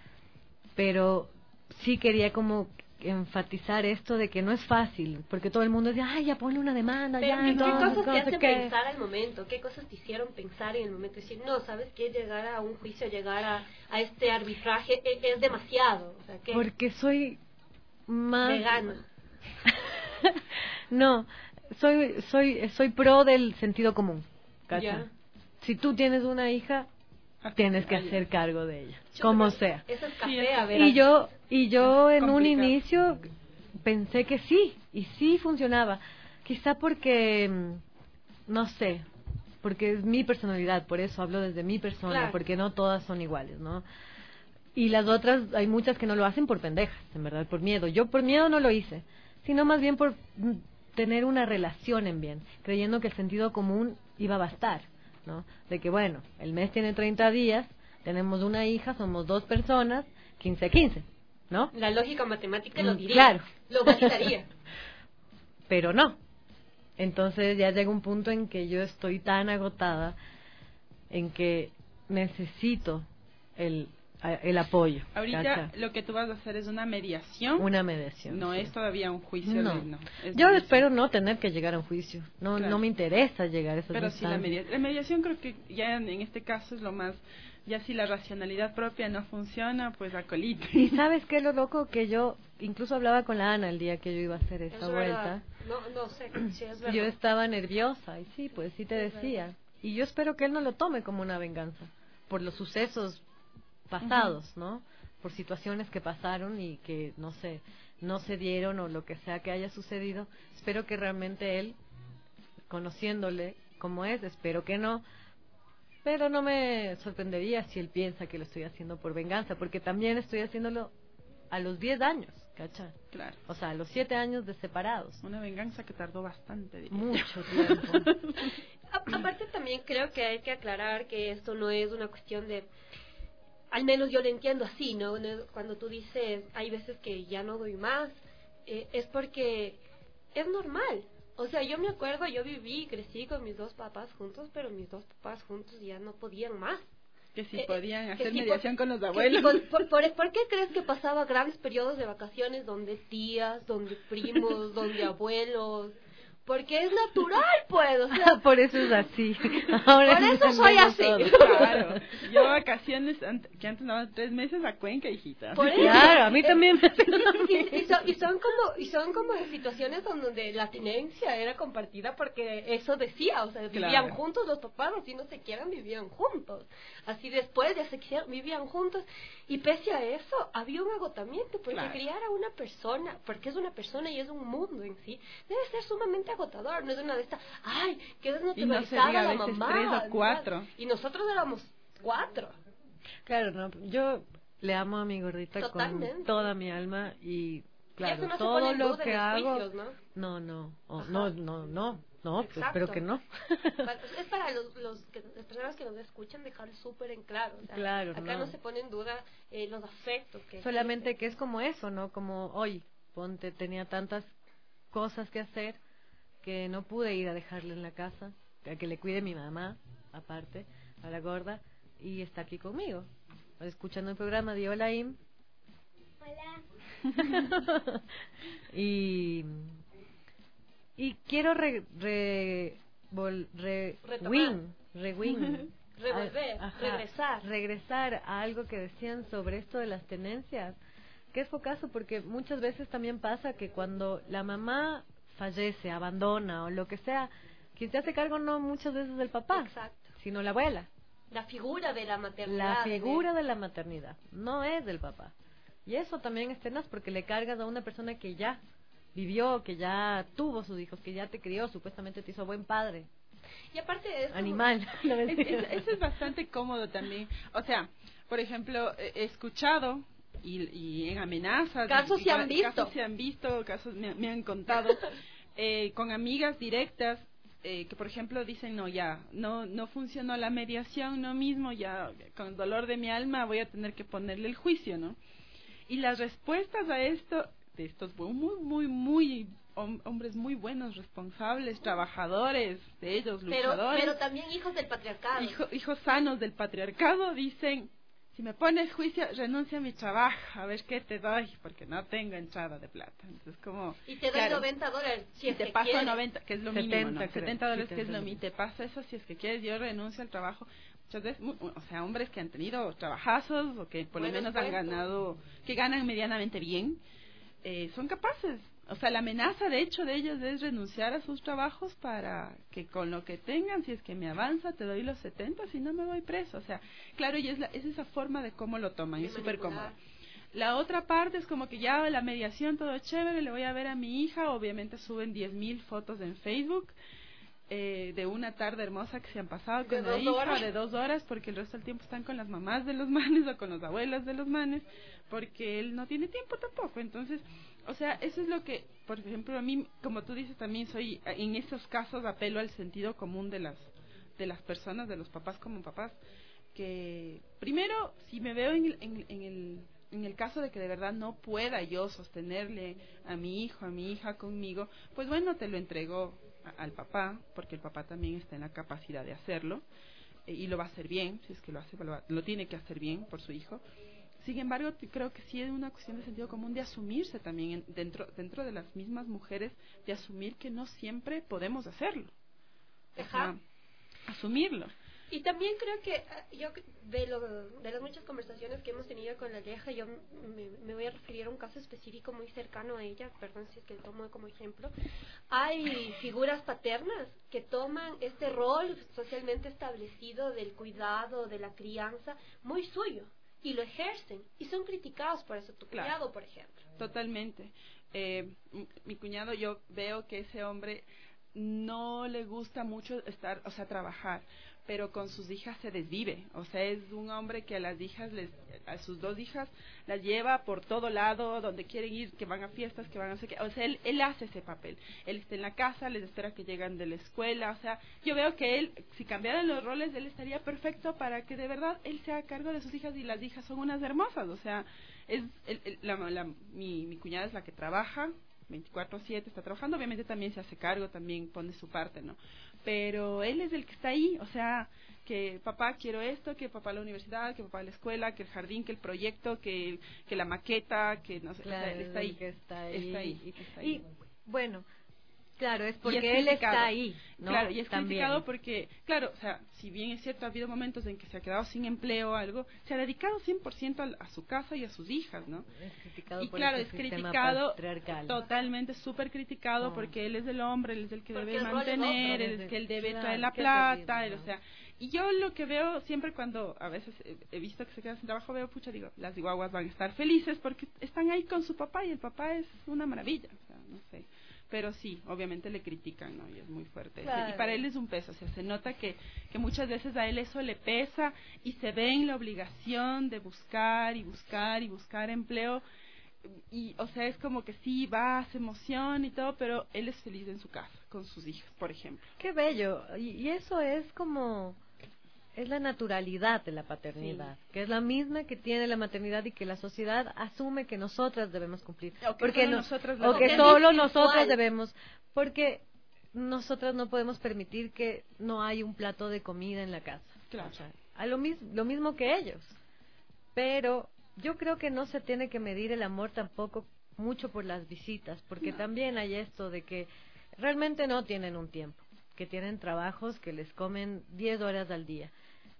Pero sí quería como enfatizar esto de que no es fácil, porque todo el mundo dice, ay, ya ponle una demanda, pero ya, ¿qué, no, ¿qué cosas no te sé hacen qué. pensar al momento? ¿Qué cosas te hicieron pensar en el momento? Decir, no, ¿sabes qué? Llegar a un juicio, llegar a, a este arbitraje es, es demasiado. O sea, ¿qué? Porque soy más... vegana. No, soy, soy, soy pro del sentido común, ¿cacha? Ya. Si tú tienes una hija, tienes que hacer cargo de ella, Yo como creo, sea. Eso es café, Sí, a ver. Y yo, y yo en un complicado. inicio pensé que sí, y sí funcionaba. Quizá porque, no sé, porque es mi personalidad, por eso hablo desde mi persona, Claro. porque no todas son iguales, ¿no? Y las otras, hay muchas que no lo hacen por pendejas, en verdad, por miedo. Yo por miedo no lo hice, sino más bien por mm, tener una relación en bien, creyendo que el sentido común iba a bastar, ¿no? De que, bueno, el mes tiene treinta días, tenemos una hija, somos dos personas, quince quince, ¿no? La lógica matemática lo Mm, diría. claro. Lo validaría. Pero no. Entonces ya llega un punto en que yo estoy tan agotada en que necesito el, a- el apoyo. Ahorita ¿cacha? lo que tú vas a hacer es una mediación. Una mediación. No sí. es todavía un juicio. No. de- no, es Yo mediación. espero no tener que llegar a un juicio. No, Claro. no me interesa llegar a esas Pero sí, la, instancias. media- la mediación creo que ya en, en este caso es lo más... Ya si la racionalidad propia no funciona, pues a colita. Y sabes qué es lo loco, que yo incluso hablaba con la Ana el día que yo iba a hacer Es esta verdad. vuelta. No, no sé si es verdad. Yo estaba nerviosa y sí, pues sí te Es decía. Y yo espero que él no lo tome como una venganza por los sucesos pasados, ¿no? Por situaciones que pasaron y que no sé, no se dieron o lo que sea que haya sucedido. Espero que realmente él, conociéndole como es, espero que no. Pero no me sorprendería si él piensa que lo estoy haciendo por venganza, porque también estoy haciéndolo a los diez años, ¿cacha? Claro. O sea, a los siete años de separados. Una venganza que tardó bastante. diría. Mucho tiempo. A- aparte también creo que hay que aclarar que esto no es una cuestión de, al menos yo lo entiendo así, ¿no? No- Cuando tú dices, hay veces que ya no doy más, eh, es porque es normal. O sea, yo me acuerdo, yo viví y crecí con mis dos papás juntos, pero mis dos papás juntos ya no podían más. Que si Eh, podían que hacer sí, mediación por- con los que abuelos. sí, por, por- por- ¿por qué crees que pasaba grandes periodos de vacaciones donde tías, donde primos, donde abuelos? Porque es natural, pues, o sea, Por eso es así. Ahora por eso soy entendemos así. todo. Claro. Yo vacaciones, ant- que antes daban tres meses a Cuenca, hijita. Por eso. Claro, a mí también me Y, y- y son, y son como y son como situaciones donde la tenencia era compartida porque eso decía, o sea, vivían Claro. juntos los papás, así no se quieran, vivían juntos. Así después ya se quisieran, vivían juntos. Y pese a eso, había un agotamiento, porque Claro. criar a una persona, porque es una persona y es un mundo en sí, debe ser sumamente agotador. No es una de estas, ay, que Y no se desnaturalizada diga a la veces mamá. tres o ¿verdad? cuatro. Y nosotros éramos cuatro. Claro, no, yo le amo a mi gordita Totalmente. con toda mi alma y claro, eso no se todo pone en lo duda que en los hago, juicios, ¿no? no, no, oh, Ajá. no, no, no, no, pues, Exacto. espero que no. Para- es para los, los que, las personas que nos escuchan dejar súper en claro. o sea, Claro, acá no. no. se pone en duda eh, los afectos. Que Solamente que es como eso, ¿no? Como hoy, ponte, tenía tantas cosas que hacer que no pude ir a dejarle en la casa, a que le cuide mi mamá, aparte, a la gorda, y está aquí conmigo, escuchando el programa de Hola Im. Hola. y y quiero re, re, vol- re, Retomar. win, re win, Revolver, a- ajá, regresar. regresar a algo que decían sobre esto de las tenencias, que es focazo porque muchas veces también pasa que cuando la mamá fallece, abandona o lo que sea, quien se hace cargo no muchas veces es el papá, Exacto. sino la abuela. La figura de la maternidad. La de- figura de la maternidad no es del papá. Y eso también es tenaz porque le cargas a una persona que ya vivió, que ya tuvo sus hijos, que ya te crió, supuestamente te hizo buen padre. Y aparte es como- Animal. No, Es- mentira. es- eso es bastante cómodo también. O sea, por ejemplo, he he escuchado y, y en amenazas. Casos y- se han visto. Casos se han visto, casos me, me han contado. eh, con amigas directas eh, que, por ejemplo, dicen, no, ya, no no funcionó la mediación, no mismo, ya con dolor de mi alma voy a tener que ponerle el juicio, ¿no? Y las respuestas a esto, de estos muy, muy, muy hom- hombres muy buenos, responsables, trabajadores, de ellos, pero, luchadores, pero también hijos del patriarcado. hijo- hijos sanos del patriarcado, dicen, si me pones juicio, renuncia a mi trabajo, a ver qué te doy, porque no tengo entrada de plata. Entonces, como... Y te doy claro, noventa dólares. Si y es te que paso quieres. noventa, que es lo setenta, mínimo, ¿no? creo. setenta dólares, Sí, que es lo setenta. mínimo. Te paso eso si es que quieres, yo renuncio al trabajo. Muchas veces, mu- o sea, hombres que han tenido trabajazos o que por lo Buenos menos han puestos. ganado, que ganan medianamente bien, eh, son capaces. O sea, la amenaza de hecho de ellos es renunciar a sus trabajos para que con lo que tengan, si es que me avanza, te doy los setenta, si no me voy preso. O sea, claro, y es, la, es esa forma de cómo lo toman, y es súper cómodo. La otra parte es como que ya la mediación, todo chévere, le voy a ver a mi hija, obviamente suben diez mil fotos en Facebook, eh, de una tarde hermosa que se han pasado con de la dos hija, horas. de dos horas, porque el resto del tiempo están con las mamás de los manes o con las abuelas de los manes, porque él no tiene tiempo tampoco. Entonces, o sea, eso es lo que, por ejemplo, a mí, como tú dices, también soy, en esos casos apelo al sentido común de las de las personas, de los papás como papás, que primero, si me veo en, en, en el en el caso de que de verdad no pueda yo sostenerle a mi hijo, a mi hija conmigo, pues bueno, te lo entrego a, al papá, porque el papá también está en la capacidad de hacerlo, eh, y lo va a hacer bien, si es que lo hace, lo, va, lo tiene que hacer bien por su hijo. Sin embargo, creo que sí es una cuestión de sentido común de asumirse también en, dentro dentro de las mismas mujeres, de asumir que no siempre podemos hacerlo. Ajá. O sea, asumirlo. Y también creo que uh, yo de, lo, de las muchas conversaciones que hemos tenido con la Aleja, yo me, me voy a referir a un caso específico muy cercano a ella, perdón si es que lo tomo como ejemplo. Hay figuras paternas que toman este rol socialmente establecido del cuidado, de la crianza, muy suyo, y lo ejercen, y son criticados por eso. Tu Claro. cuñado, por ejemplo. Totalmente. Eh, mi, mi cuñado, yo veo que ese hombre no le gusta mucho estar, o sea, trabajar, pero con sus hijas se desvive. O sea, es un hombre que a las hijas, les, a sus dos hijas, las lleva por todo lado, donde quieren ir, que van a fiestas, que van a hacer, o sea, él, él hace ese papel. Él está en la casa, les espera que llegan de la escuela, o sea, yo veo que él, si cambiaran los roles, él estaría perfecto para que de verdad él se haga cargo de sus hijas, y las hijas son unas hermosas, o sea, es el, el, la, la, mi, mi cuñada es la que trabaja, veinticuatro siete está trabajando, obviamente también se hace cargo, también pone su parte, ¿no? Pero él es el que está ahí, o sea, que papá quiero esto, que papá la universidad, que papá la escuela, que el jardín, que el proyecto, que, que la maqueta, que no sé, Claro, o sea, él está ahí, que está ahí. está ahí, Y, está ahí. y, bueno, claro, es Y porque es él criticado. está ahí, ¿no? Claro, y es También. criticado porque, claro, o sea, si bien es cierto, ha habido momentos en que se ha quedado sin empleo o algo, se ha dedicado cien por ciento a, a su casa y a sus hijas, ¿no? Es criticado Y por claro, ese es sistema criticado, patriarcal. totalmente súper criticado, Oh. porque él es el hombre, él es el que Porque debe el rol es mantener, otro, él es desde- que él debe claro, traer la qué plata, terrible, él, ¿no? o sea, y yo lo que veo siempre cuando a veces he, he visto que se quedan sin trabajo, veo, pucha, digo, las guaguas van a estar felices porque están ahí con su papá, y el papá es una maravilla, o sea, no sé. Pero sí, obviamente le critican, ¿no? Y es muy fuerte. Claro. Y para él es un peso, o sea, se nota que, que muchas veces a él eso le pesa, y se ve en la obligación de buscar y buscar y buscar empleo. Y, o sea, es como que sí, va, se emociona y todo, pero él es feliz en su casa, con sus hijas, por ejemplo. Qué bello. Y, y eso es como... es la naturalidad de la paternidad, Sí. que es la misma que tiene la maternidad y que la sociedad asume que nosotras debemos cumplir. O que porque solo no, nosotras o lo que hacemos. solo Es nosotras igual. debemos, porque nosotras no podemos permitir que no hay un plato de comida en la casa. Claro. O sea, a lo, mis, lo mismo que ellos. Pero yo creo que no se tiene que medir el amor tampoco mucho por las visitas, porque No. también hay esto de que realmente no tienen un tiempo, que tienen trabajos que les comen diez horas al día,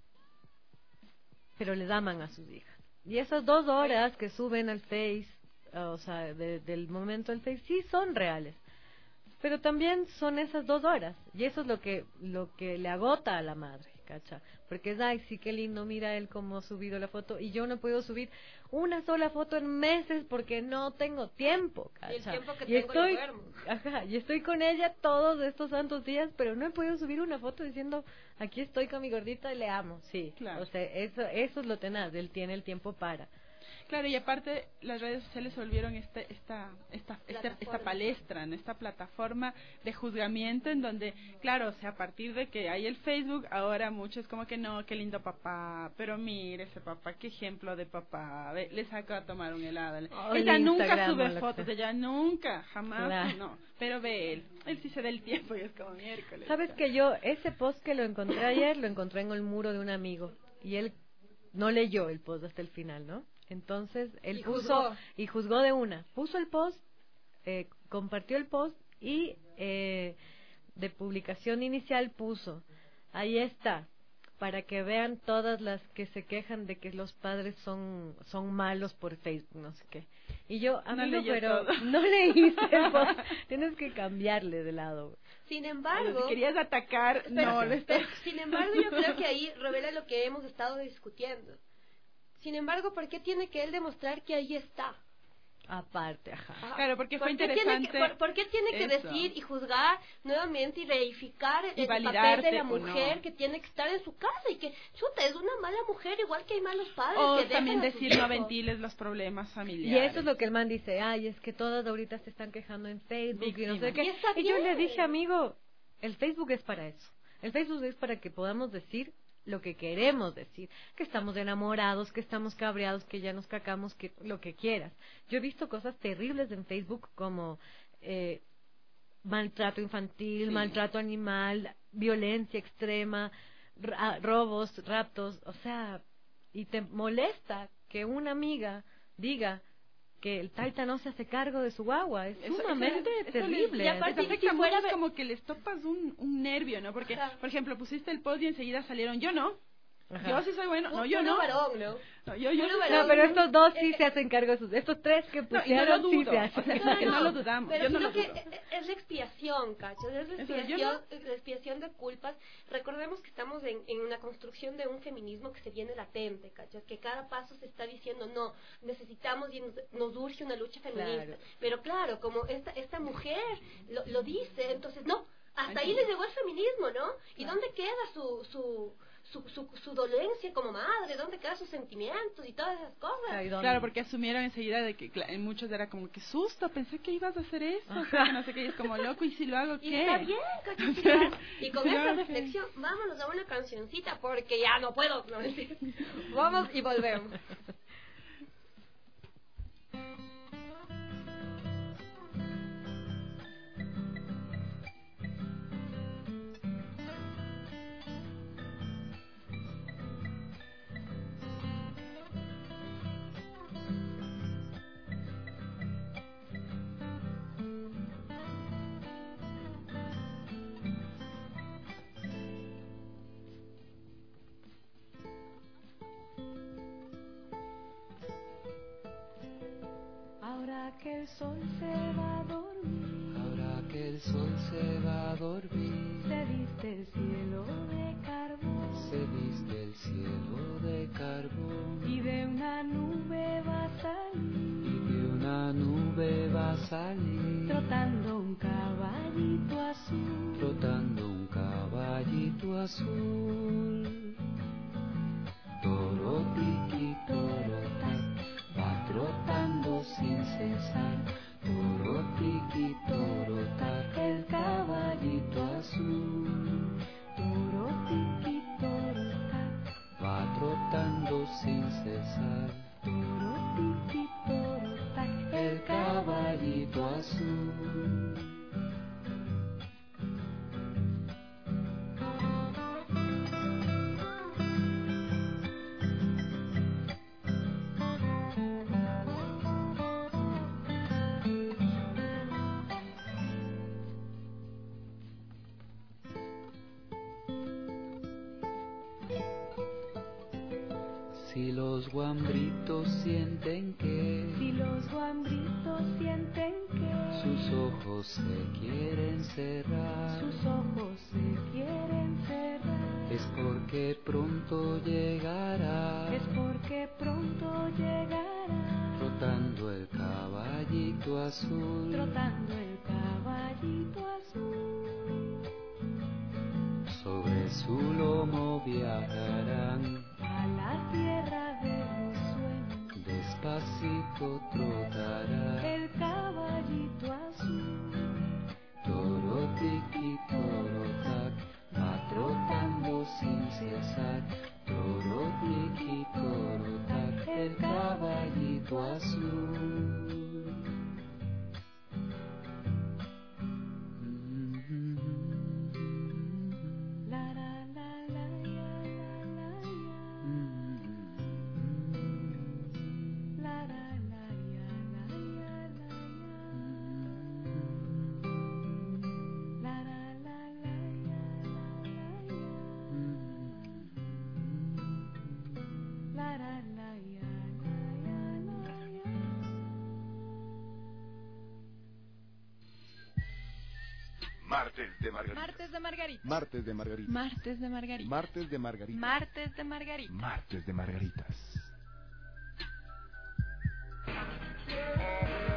pero les aman a sus hijas. Y esas dos horas que suben al Face, o sea, de- del momento del Face, sí son reales, pero también son esas dos horas, y eso es lo que lo que le agota a la madre, ¿cacha? Porque es, ay, sí, qué lindo, mira él cómo ha subido la foto, y yo no puedo subir una sola foto en meses porque no tengo tiempo, ¿cacha? Y el tiempo que Y tengo lo estoy, duermo. ajá, y estoy con ella todos estos santos días, pero no he podido subir una foto diciendo, aquí estoy con mi gordita y le amo, sí, Claro. o sea, eso, eso es lo tenaz, él tiene el tiempo para. Claro, y aparte las redes sociales se volvieron este, esta, esta, esta, esta Plataforma. palestra, ¿no? Esta plataforma de juzgamiento en donde, claro, o sea, a partir de que hay el Facebook, ahora muchos como que no, qué lindo papá, pero mire ese papá, qué ejemplo de papá, ve, le saco a tomar un helado. O Ella el nunca Instagram o sube lo que fotos, sea. ella nunca, jamás, Claro. no, pero ve él, él sí se da el tiempo y es como miércoles. ¿Sabes o sea. que yo, ese post que lo encontré ayer, lo encontré en el muro de un amigo, y él no leyó el post hasta el final, ¿no? Entonces, él Y puso, juzgó. y juzgó de una, puso el post, eh, compartió el post, y eh, de publicación inicial puso, ahí está, para que vean todas las que se quejan de que los padres son son malos por Facebook, no sé qué. Y yo, No amigo, leyó pero todo. no leíste el post, tienes que cambiarle de lado. Sin Pero embargo, si querías atacar, pero- no, lo estás... pero, sin embargo, yo creo que ahí revela lo que hemos estado discutiendo. Sin embargo, ¿por qué tiene que él demostrar que ahí está? Aparte, ajá. Ajá. Claro, porque ¿Por fue qué tiene interesante. que, por, por qué tiene que eso. decir y juzgar nuevamente y reificar el, Y el papel validarte de la o mujer no. que tiene que estar en su casa y que, chuta, es una mala mujer, igual que hay malos padres O que dejan también a sus decir no hijos? ventiles los problemas Y familiares. eso es lo que el man dice, ay, es que todas ahorita se están quejando en Facebook y no sé Víctimas. qué. Y está Y yo le bien. dije, amigo, el Facebook es para eso. El Facebook es para que podamos decir lo que queremos decir, que estamos enamorados, que estamos cabreados, que ya nos cacamos, que lo que quieras. Yo he visto cosas terribles en Facebook como eh, maltrato infantil, Sí. maltrato animal, violencia extrema, ra- robos, raptos, o sea, y te molesta que una amiga diga que el taita no se hace cargo de su guagua, es Eso- sumamente eso- eso terrible. les- y aparte si les afecta fuera mucho, ve- es como que les topas un, un nervio, ¿no? Porque, Ajá. por ejemplo, pusiste el post y enseguida salieron, yo no. Ajá. Yo sí soy bueno. No, yo Puro no. varón, ¿no? No, yo, yo Puro sí varón. No, pero estos dos sí se hacen cargo de sus... Estos tres que No, y no pusieron lo sí dudo. se O hacen sea, cargo. que no lo dudamos. Pero Yo no sino lo que dudo. es- es la expiación, ¿cachos? Es la Eso, yo expiación, no- la expiación de culpas. Recordemos que estamos en, en una construcción de un feminismo que se viene latente, ¿cachos? Que cada paso se está diciendo, no, necesitamos y nos, nos urge una lucha feminista. Claro. Pero claro, como esta, esta mujer lo, lo dice, entonces no, hasta Ay, ahí sí. les llegó el feminismo, ¿no? ¿Y Claro. dónde queda su... su su, su, su dolencia como madre, dónde quedan sus sentimientos y todas esas cosas. Ay, ¿dónde? Claro, porque asumieron enseguida de que cla- en muchos era como que susto, pensé que ibas a hacer eso, o sea, que no sé qué, y es como loco, y si lo hago, Y ¿qué? está bien, ¿cachai? O sea, Y con sí, esta ok. reflexión, vámonos a una cancioncita porque ya no puedo. No, mentira. Vamos y volvemos. Ahora que el sol se va a dormir, Ahora que el sol se va a dormir, se viste el cielo de carbón se viste el cielo de carbón y de una nube va a salir, y de una nube va a salir, trotando un caballito azul. trotando un caballito azul. Toro tiqui, toro tac, va trotando sin cesar. Toro tiqui, toro tac, el caballito azul. Toro tiqui, toro tac, Va trotando sin cesar. toro tiqui, toro tac, El caballito azul. Si los guambritos sienten que si los guambritos sienten que sus ojos se quieren cerrar, sus ojos se quieren cerrar, es porque pronto llegará, es porque pronto llegará, trotando el caballito azul, trotando el caballito azul. sobre su lomo viajarán, A la tierra de los sueños, despacito trotará, el caballito azul. toro tiqui, toro tac, va trotando sin cesar, toro tiqui, toro tac, el caballito azul. La la la la ya, la la ya. La la la ya, la ya, la ya. La la la la ya, la la ya. La la la ya, la ya, la ya. Martes de Margarita. Martes de Margarita. Martes de Margarita. Martes de Margarita. Martes de Margarita. Martes de Margarita. Martes de Margaritas.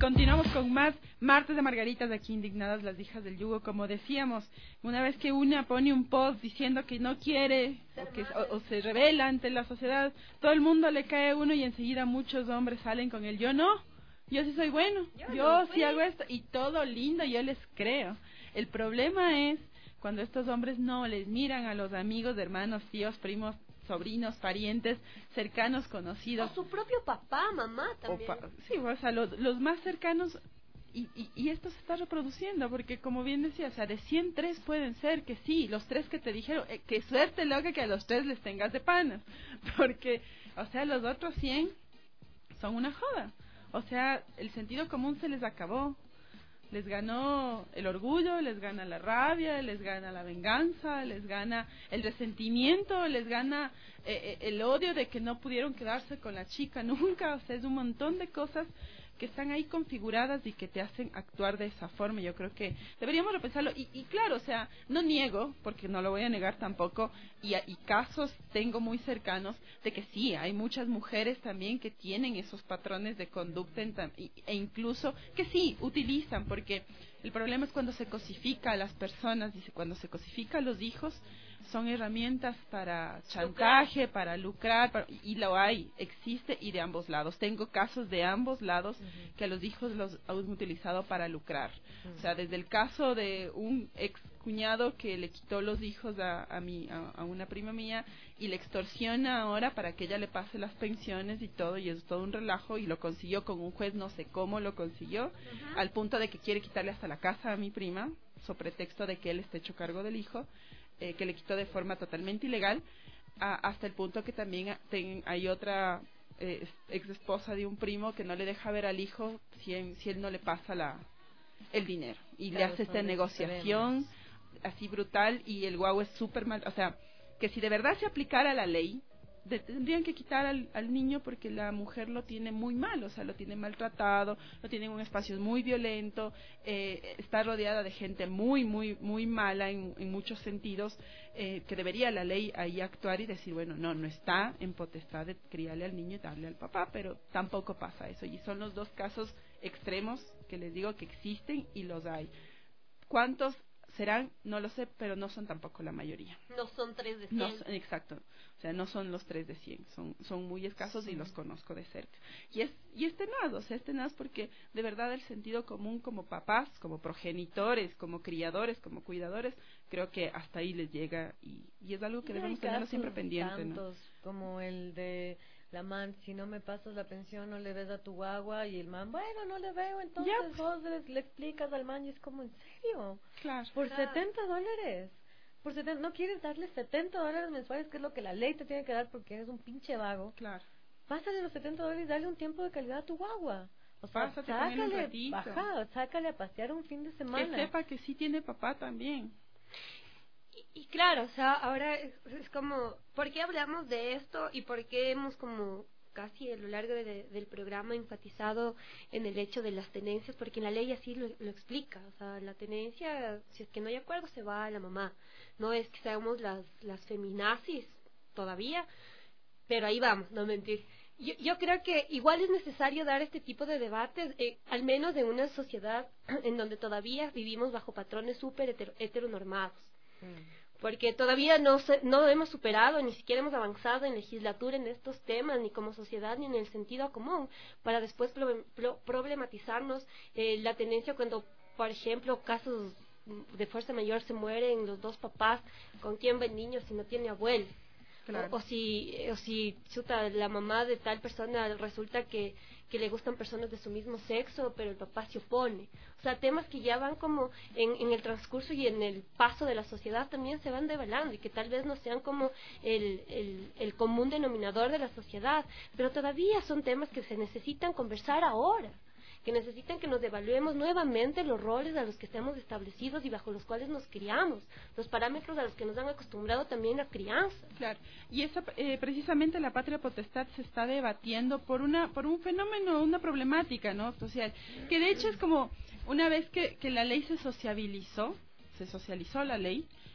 continuamos con más martes de Margaritas, aquí indignadas las hijas del yugo. Como decíamos, una vez que una pone un post diciendo que no quiere o, que, o, o se revela ante la sociedad, todo el mundo le cae a uno y enseguida muchos hombres salen con el yo no, yo sí soy bueno, yo, yo no sí hago esto y todo lindo, yo les creo. El problema es cuando estos hombres no les miran a los amigos, hermanos, tíos, primos, sobrinos, parientes, cercanos, conocidos. O su propio papá, mamá también. O pa sí, o sea, los, los más cercanos, y, y, y esto se está reproduciendo, porque como bien decía, o sea, de cien, tres pueden ser que sí, los tres que te dijeron, eh, qué suerte loca que a los tres les tengas de panas, porque, o sea, los otros cien son una joda, o sea, el sentido común se les acabó. Les ganó el orgullo, les gana la rabia, les gana la venganza, les gana el resentimiento, les gana eh, el odio de que no pudieron quedarse con la chica nunca. O sea, es un montón de cosas que están ahí configuradas y que te hacen actuar de esa forma. Yo creo que deberíamos repensarlo. Y, y claro, o sea, no niego, porque no lo voy a negar tampoco, y, y casos tengo muy cercanos de que sí, hay muchas mujeres también que tienen esos patrones de conducta en, e incluso que sí, utilizan, porque el problema es cuando se cosifica a las personas, dice, cuando se cosifica a los hijos, son herramientas para chantaje, lucrar. para lucrar, para, y lo hay, existe y de ambos lados. Tengo casos de ambos lados uh-huh. que a los hijos los han utilizado para lucrar. Uh-huh. O sea, desde el caso de un ex cuñado que le quitó los hijos a, a, mi, a, a una prima mía y le extorsiona ahora para que ella le pase las pensiones y todo, y es todo un relajo, y lo consiguió con un juez, no sé cómo lo consiguió, uh-huh. al punto de que quiere quitarle hasta la casa a mi prima, sobre pretexto de que él esté hecho cargo del hijo. Eh, que le quitó de forma totalmente ilegal, a, hasta el punto que también ten, hay otra eh, ex esposa de un primo que no le deja ver al hijo si, en, si él no le pasa la el dinero, y claro, le hace esta negociación así brutal, y el guau es súper mal. O sea, que si de verdad se aplicara la ley, de, tendrían que quitar al, al niño, porque la mujer lo tiene muy mal, o sea, lo tiene maltratado, lo tiene en un espacio muy violento, eh, está rodeada de gente muy, muy, muy mala en, en muchos sentidos, eh, que debería la ley ahí actuar y decir, bueno, no, no está en potestad de criarle al niño y darle al papá, pero tampoco pasa eso, y son los dos casos extremos que les digo que existen y los hay. ¿Cuántos serán? No lo sé, pero no son tampoco la mayoría. No son tres de cien. No, exacto. O sea, no son los tres de cien. Son, son muy escasos y los conozco de cerca. Y es, y es tenaz, o sea, es tenaz porque de verdad el sentido común como papás, como progenitores, como criadores, como cuidadores, creo que hasta ahí les llega, y, y es algo que debemos tenerlo siempre pendiente, tantos, ¿no? Como el de la man, si no me pasas la pensión no le ves a tu guagua, y el man, bueno, no le veo, entonces yep. vos le, le explicas al man, y es como, ¿en serio? Claro. Por claro. setenta dólares. Por setenta, no quieres darle setenta dólares mensuales, que es lo que la ley te tiene que dar porque eres un pinche vago. Claro. Pásale los setenta dólares y dale un tiempo de calidad a tu guagua. O sea, Pásate sácale, ajá, sácale a pasear un fin de semana. Que sepa que sí tiene papá también. Y, y claro, o sea, ahora es, es como, ¿por qué hablamos de esto y por qué hemos como casi a lo largo de, de, del programa enfatizado en el hecho de las tenencias? Porque en la ley así lo, lo explica, o sea, la tenencia, si es que no hay acuerdo, se va a la mamá. No es que seamos las, las feminazis todavía, pero ahí vamos, no mentir. Yo, yo creo que igual es necesario dar este tipo de debates, eh, al menos en una sociedad en donde todavía vivimos bajo patrones súper hetero, heteronormados. Mm. Porque todavía no, se, no hemos superado, ni siquiera hemos avanzado en legislatura en estos temas, ni como sociedad, ni en el sentido común, para después pro, pro, problematizarnos eh, la tenencia cuando, por ejemplo, casos de fuerza mayor se mueren los dos papás, ¿con quién va el niño si no tiene abuelo? Claro. O, o si, o si chuta, la mamá de tal persona resulta que, que le gustan personas de su mismo sexo, pero el papá se opone. O sea, temas que ya van como en, en el transcurso y en el paso de la sociedad también se van develando, y que tal vez no sean como el, el, el común denominador de la sociedad, pero todavía son temas que se necesitan conversar ahora, que necesitan que nos evaluemos nuevamente los roles a los que estamos establecidos y bajo los cuales nos criamos, los parámetros a los que nos han acostumbrado también la crianza. Claro, y esa, eh, precisamente la patria potestad se está debatiendo por una por un fenómeno, una problemática, ¿no?, social, que de hecho es como una vez que, que la ley se sociabilizó, se socializó la ley,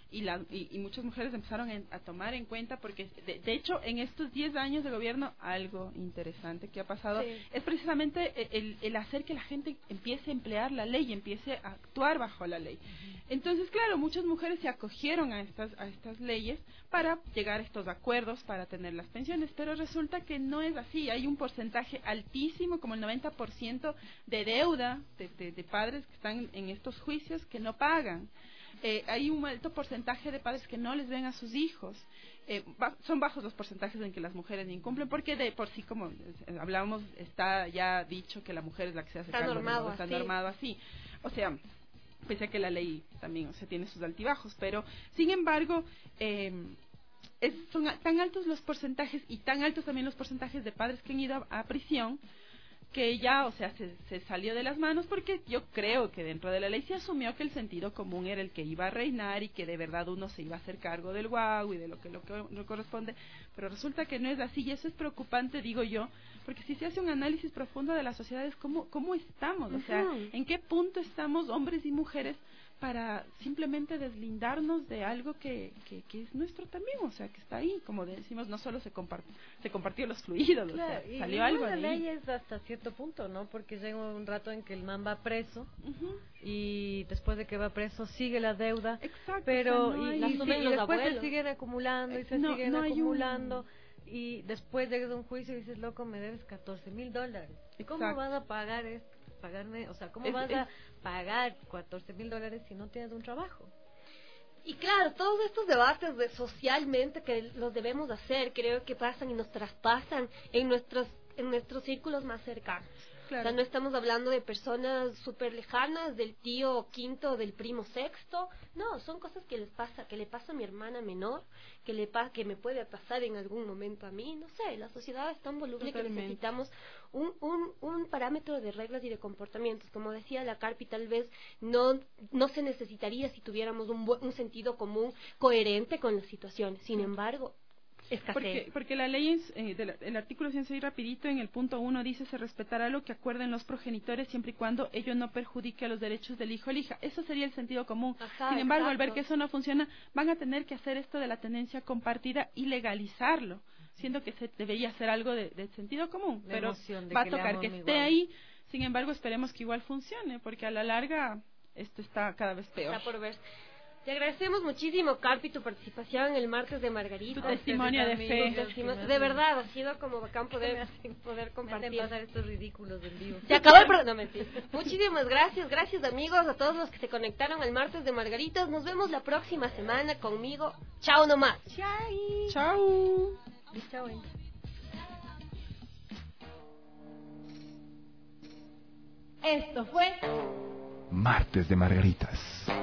y, la, y, y muchas mujeres empezaron en, a tomar en cuenta, porque de, de hecho en estos diez años de gobierno algo interesante que ha pasado sí. es precisamente el, el hacer que la gente empiece a emplear la ley, empiece a actuar bajo la ley. Uh-huh. Entonces, claro, muchas mujeres se acogieron a estas, a estas leyes para llegar a estos acuerdos, para tener las pensiones, pero resulta que no es así. Hay un porcentaje altísimo, como el noventa por ciento de deuda de, de, de padres que están en estos juicios que no pagan. Eh, hay un alto porcentaje de padres que no les ven a sus hijos. Eh, ba- son bajos los porcentajes en que las mujeres incumplen, porque de por sí, como eh, hablábamos, está ya dicho que la mujer es la que se hace está cargo, normado, ¿no? Está así. normado así. O sea, pese a que la ley también, o sea, tiene sus altibajos, pero sin embargo, eh, es, son a- tan altos los porcentajes y tan altos también los porcentajes de padres que han ido a, a prisión, que ya, o sea, se, se salió de las manos, porque yo creo que dentro de la ley se asumió que el sentido común era el que iba a reinar y que de verdad uno se iba a hacer cargo del guau y de lo que lo que no corresponde, pero resulta que no es así, y eso es preocupante, digo yo, porque si se hace un análisis profundo de las sociedades, ¿cómo, cómo estamos? O sea, Uh-huh. ¿en qué punto estamos hombres y mujeres para simplemente deslindarnos de algo que, que, que es nuestro también? O sea, que está ahí, como decimos, no solo se compartió, se compartió los fluidos, Claro, o sea, y salió y algo la de ley ahí. es hasta cierto punto, ¿no? Porque llega un rato en que el man va preso Uh-huh. y después de que va preso sigue la deuda, Exacto, pero o sea, no y, hay- y, La sí, asumen y los después se abuelos. siguen acumulando y se No, siguen no hay un- acumulando y después llegas a un juicio y dices, loco, me debes catorce mil dólares. ¿Cómo Exacto. vas a pagar esto? Pagarme, o sea, ¿cómo Es- vas es- a pagar catorce mil dólares si no tienes un trabajo? Y claro, todos estos debates de socialmente que los debemos hacer, creo que pasan y nos traspasan en nuestros en nuestros círculos más cercanos. Claro. O sea, no estamos hablando de personas súper lejanas, del tío quinto, del primo sexto. No, son cosas que les pasa, que le pasa a mi hermana menor, que le pa que me puede pasar en algún momento a mí. No sé, la sociedad es tan voluble que Totalmente. necesitamos un, un, un parámetro de reglas y de comportamientos. Como decía la Carpi, tal vez no, no se necesitaría si tuviéramos un, bu- un sentido común coherente con las situaciones. Sin embargo, escasea. Porque, porque la ley, es, eh, del, el artículo ciento seis rapidito, en el punto uno dice, se respetará lo que acuerden los progenitores siempre y cuando ello no perjudique a los derechos del hijo o la hija. Eso sería el sentido común. Ajá, Sin embargo, al ver exacto. que eso no funciona, van a tener que hacer esto de la tenencia compartida y legalizarlo, siendo que se debería hacer algo de, de sentido común. La Pero emoción de va a que le tocar amo que a mi esté guau. ahí. Sin embargo, esperemos que igual funcione, porque a la larga esto está cada vez peor. Está por ver. Te agradecemos muchísimo, Carpi, tu participación en el martes de Margarita. Tu testimonio de fe. Tu testimo- De verdad, ha sido como bacán poder, poder compartir. Me hacen pasar estos ridículos del vivo. Se acabó el programa. No, mentira. Muchísimas gracias, gracias amigos, a todos los que se conectaron al martes de Margaritas. Nos vemos la próxima semana conmigo. Chao nomás. Chao. Chao. Chao. Esto fue Martes de Margaritas.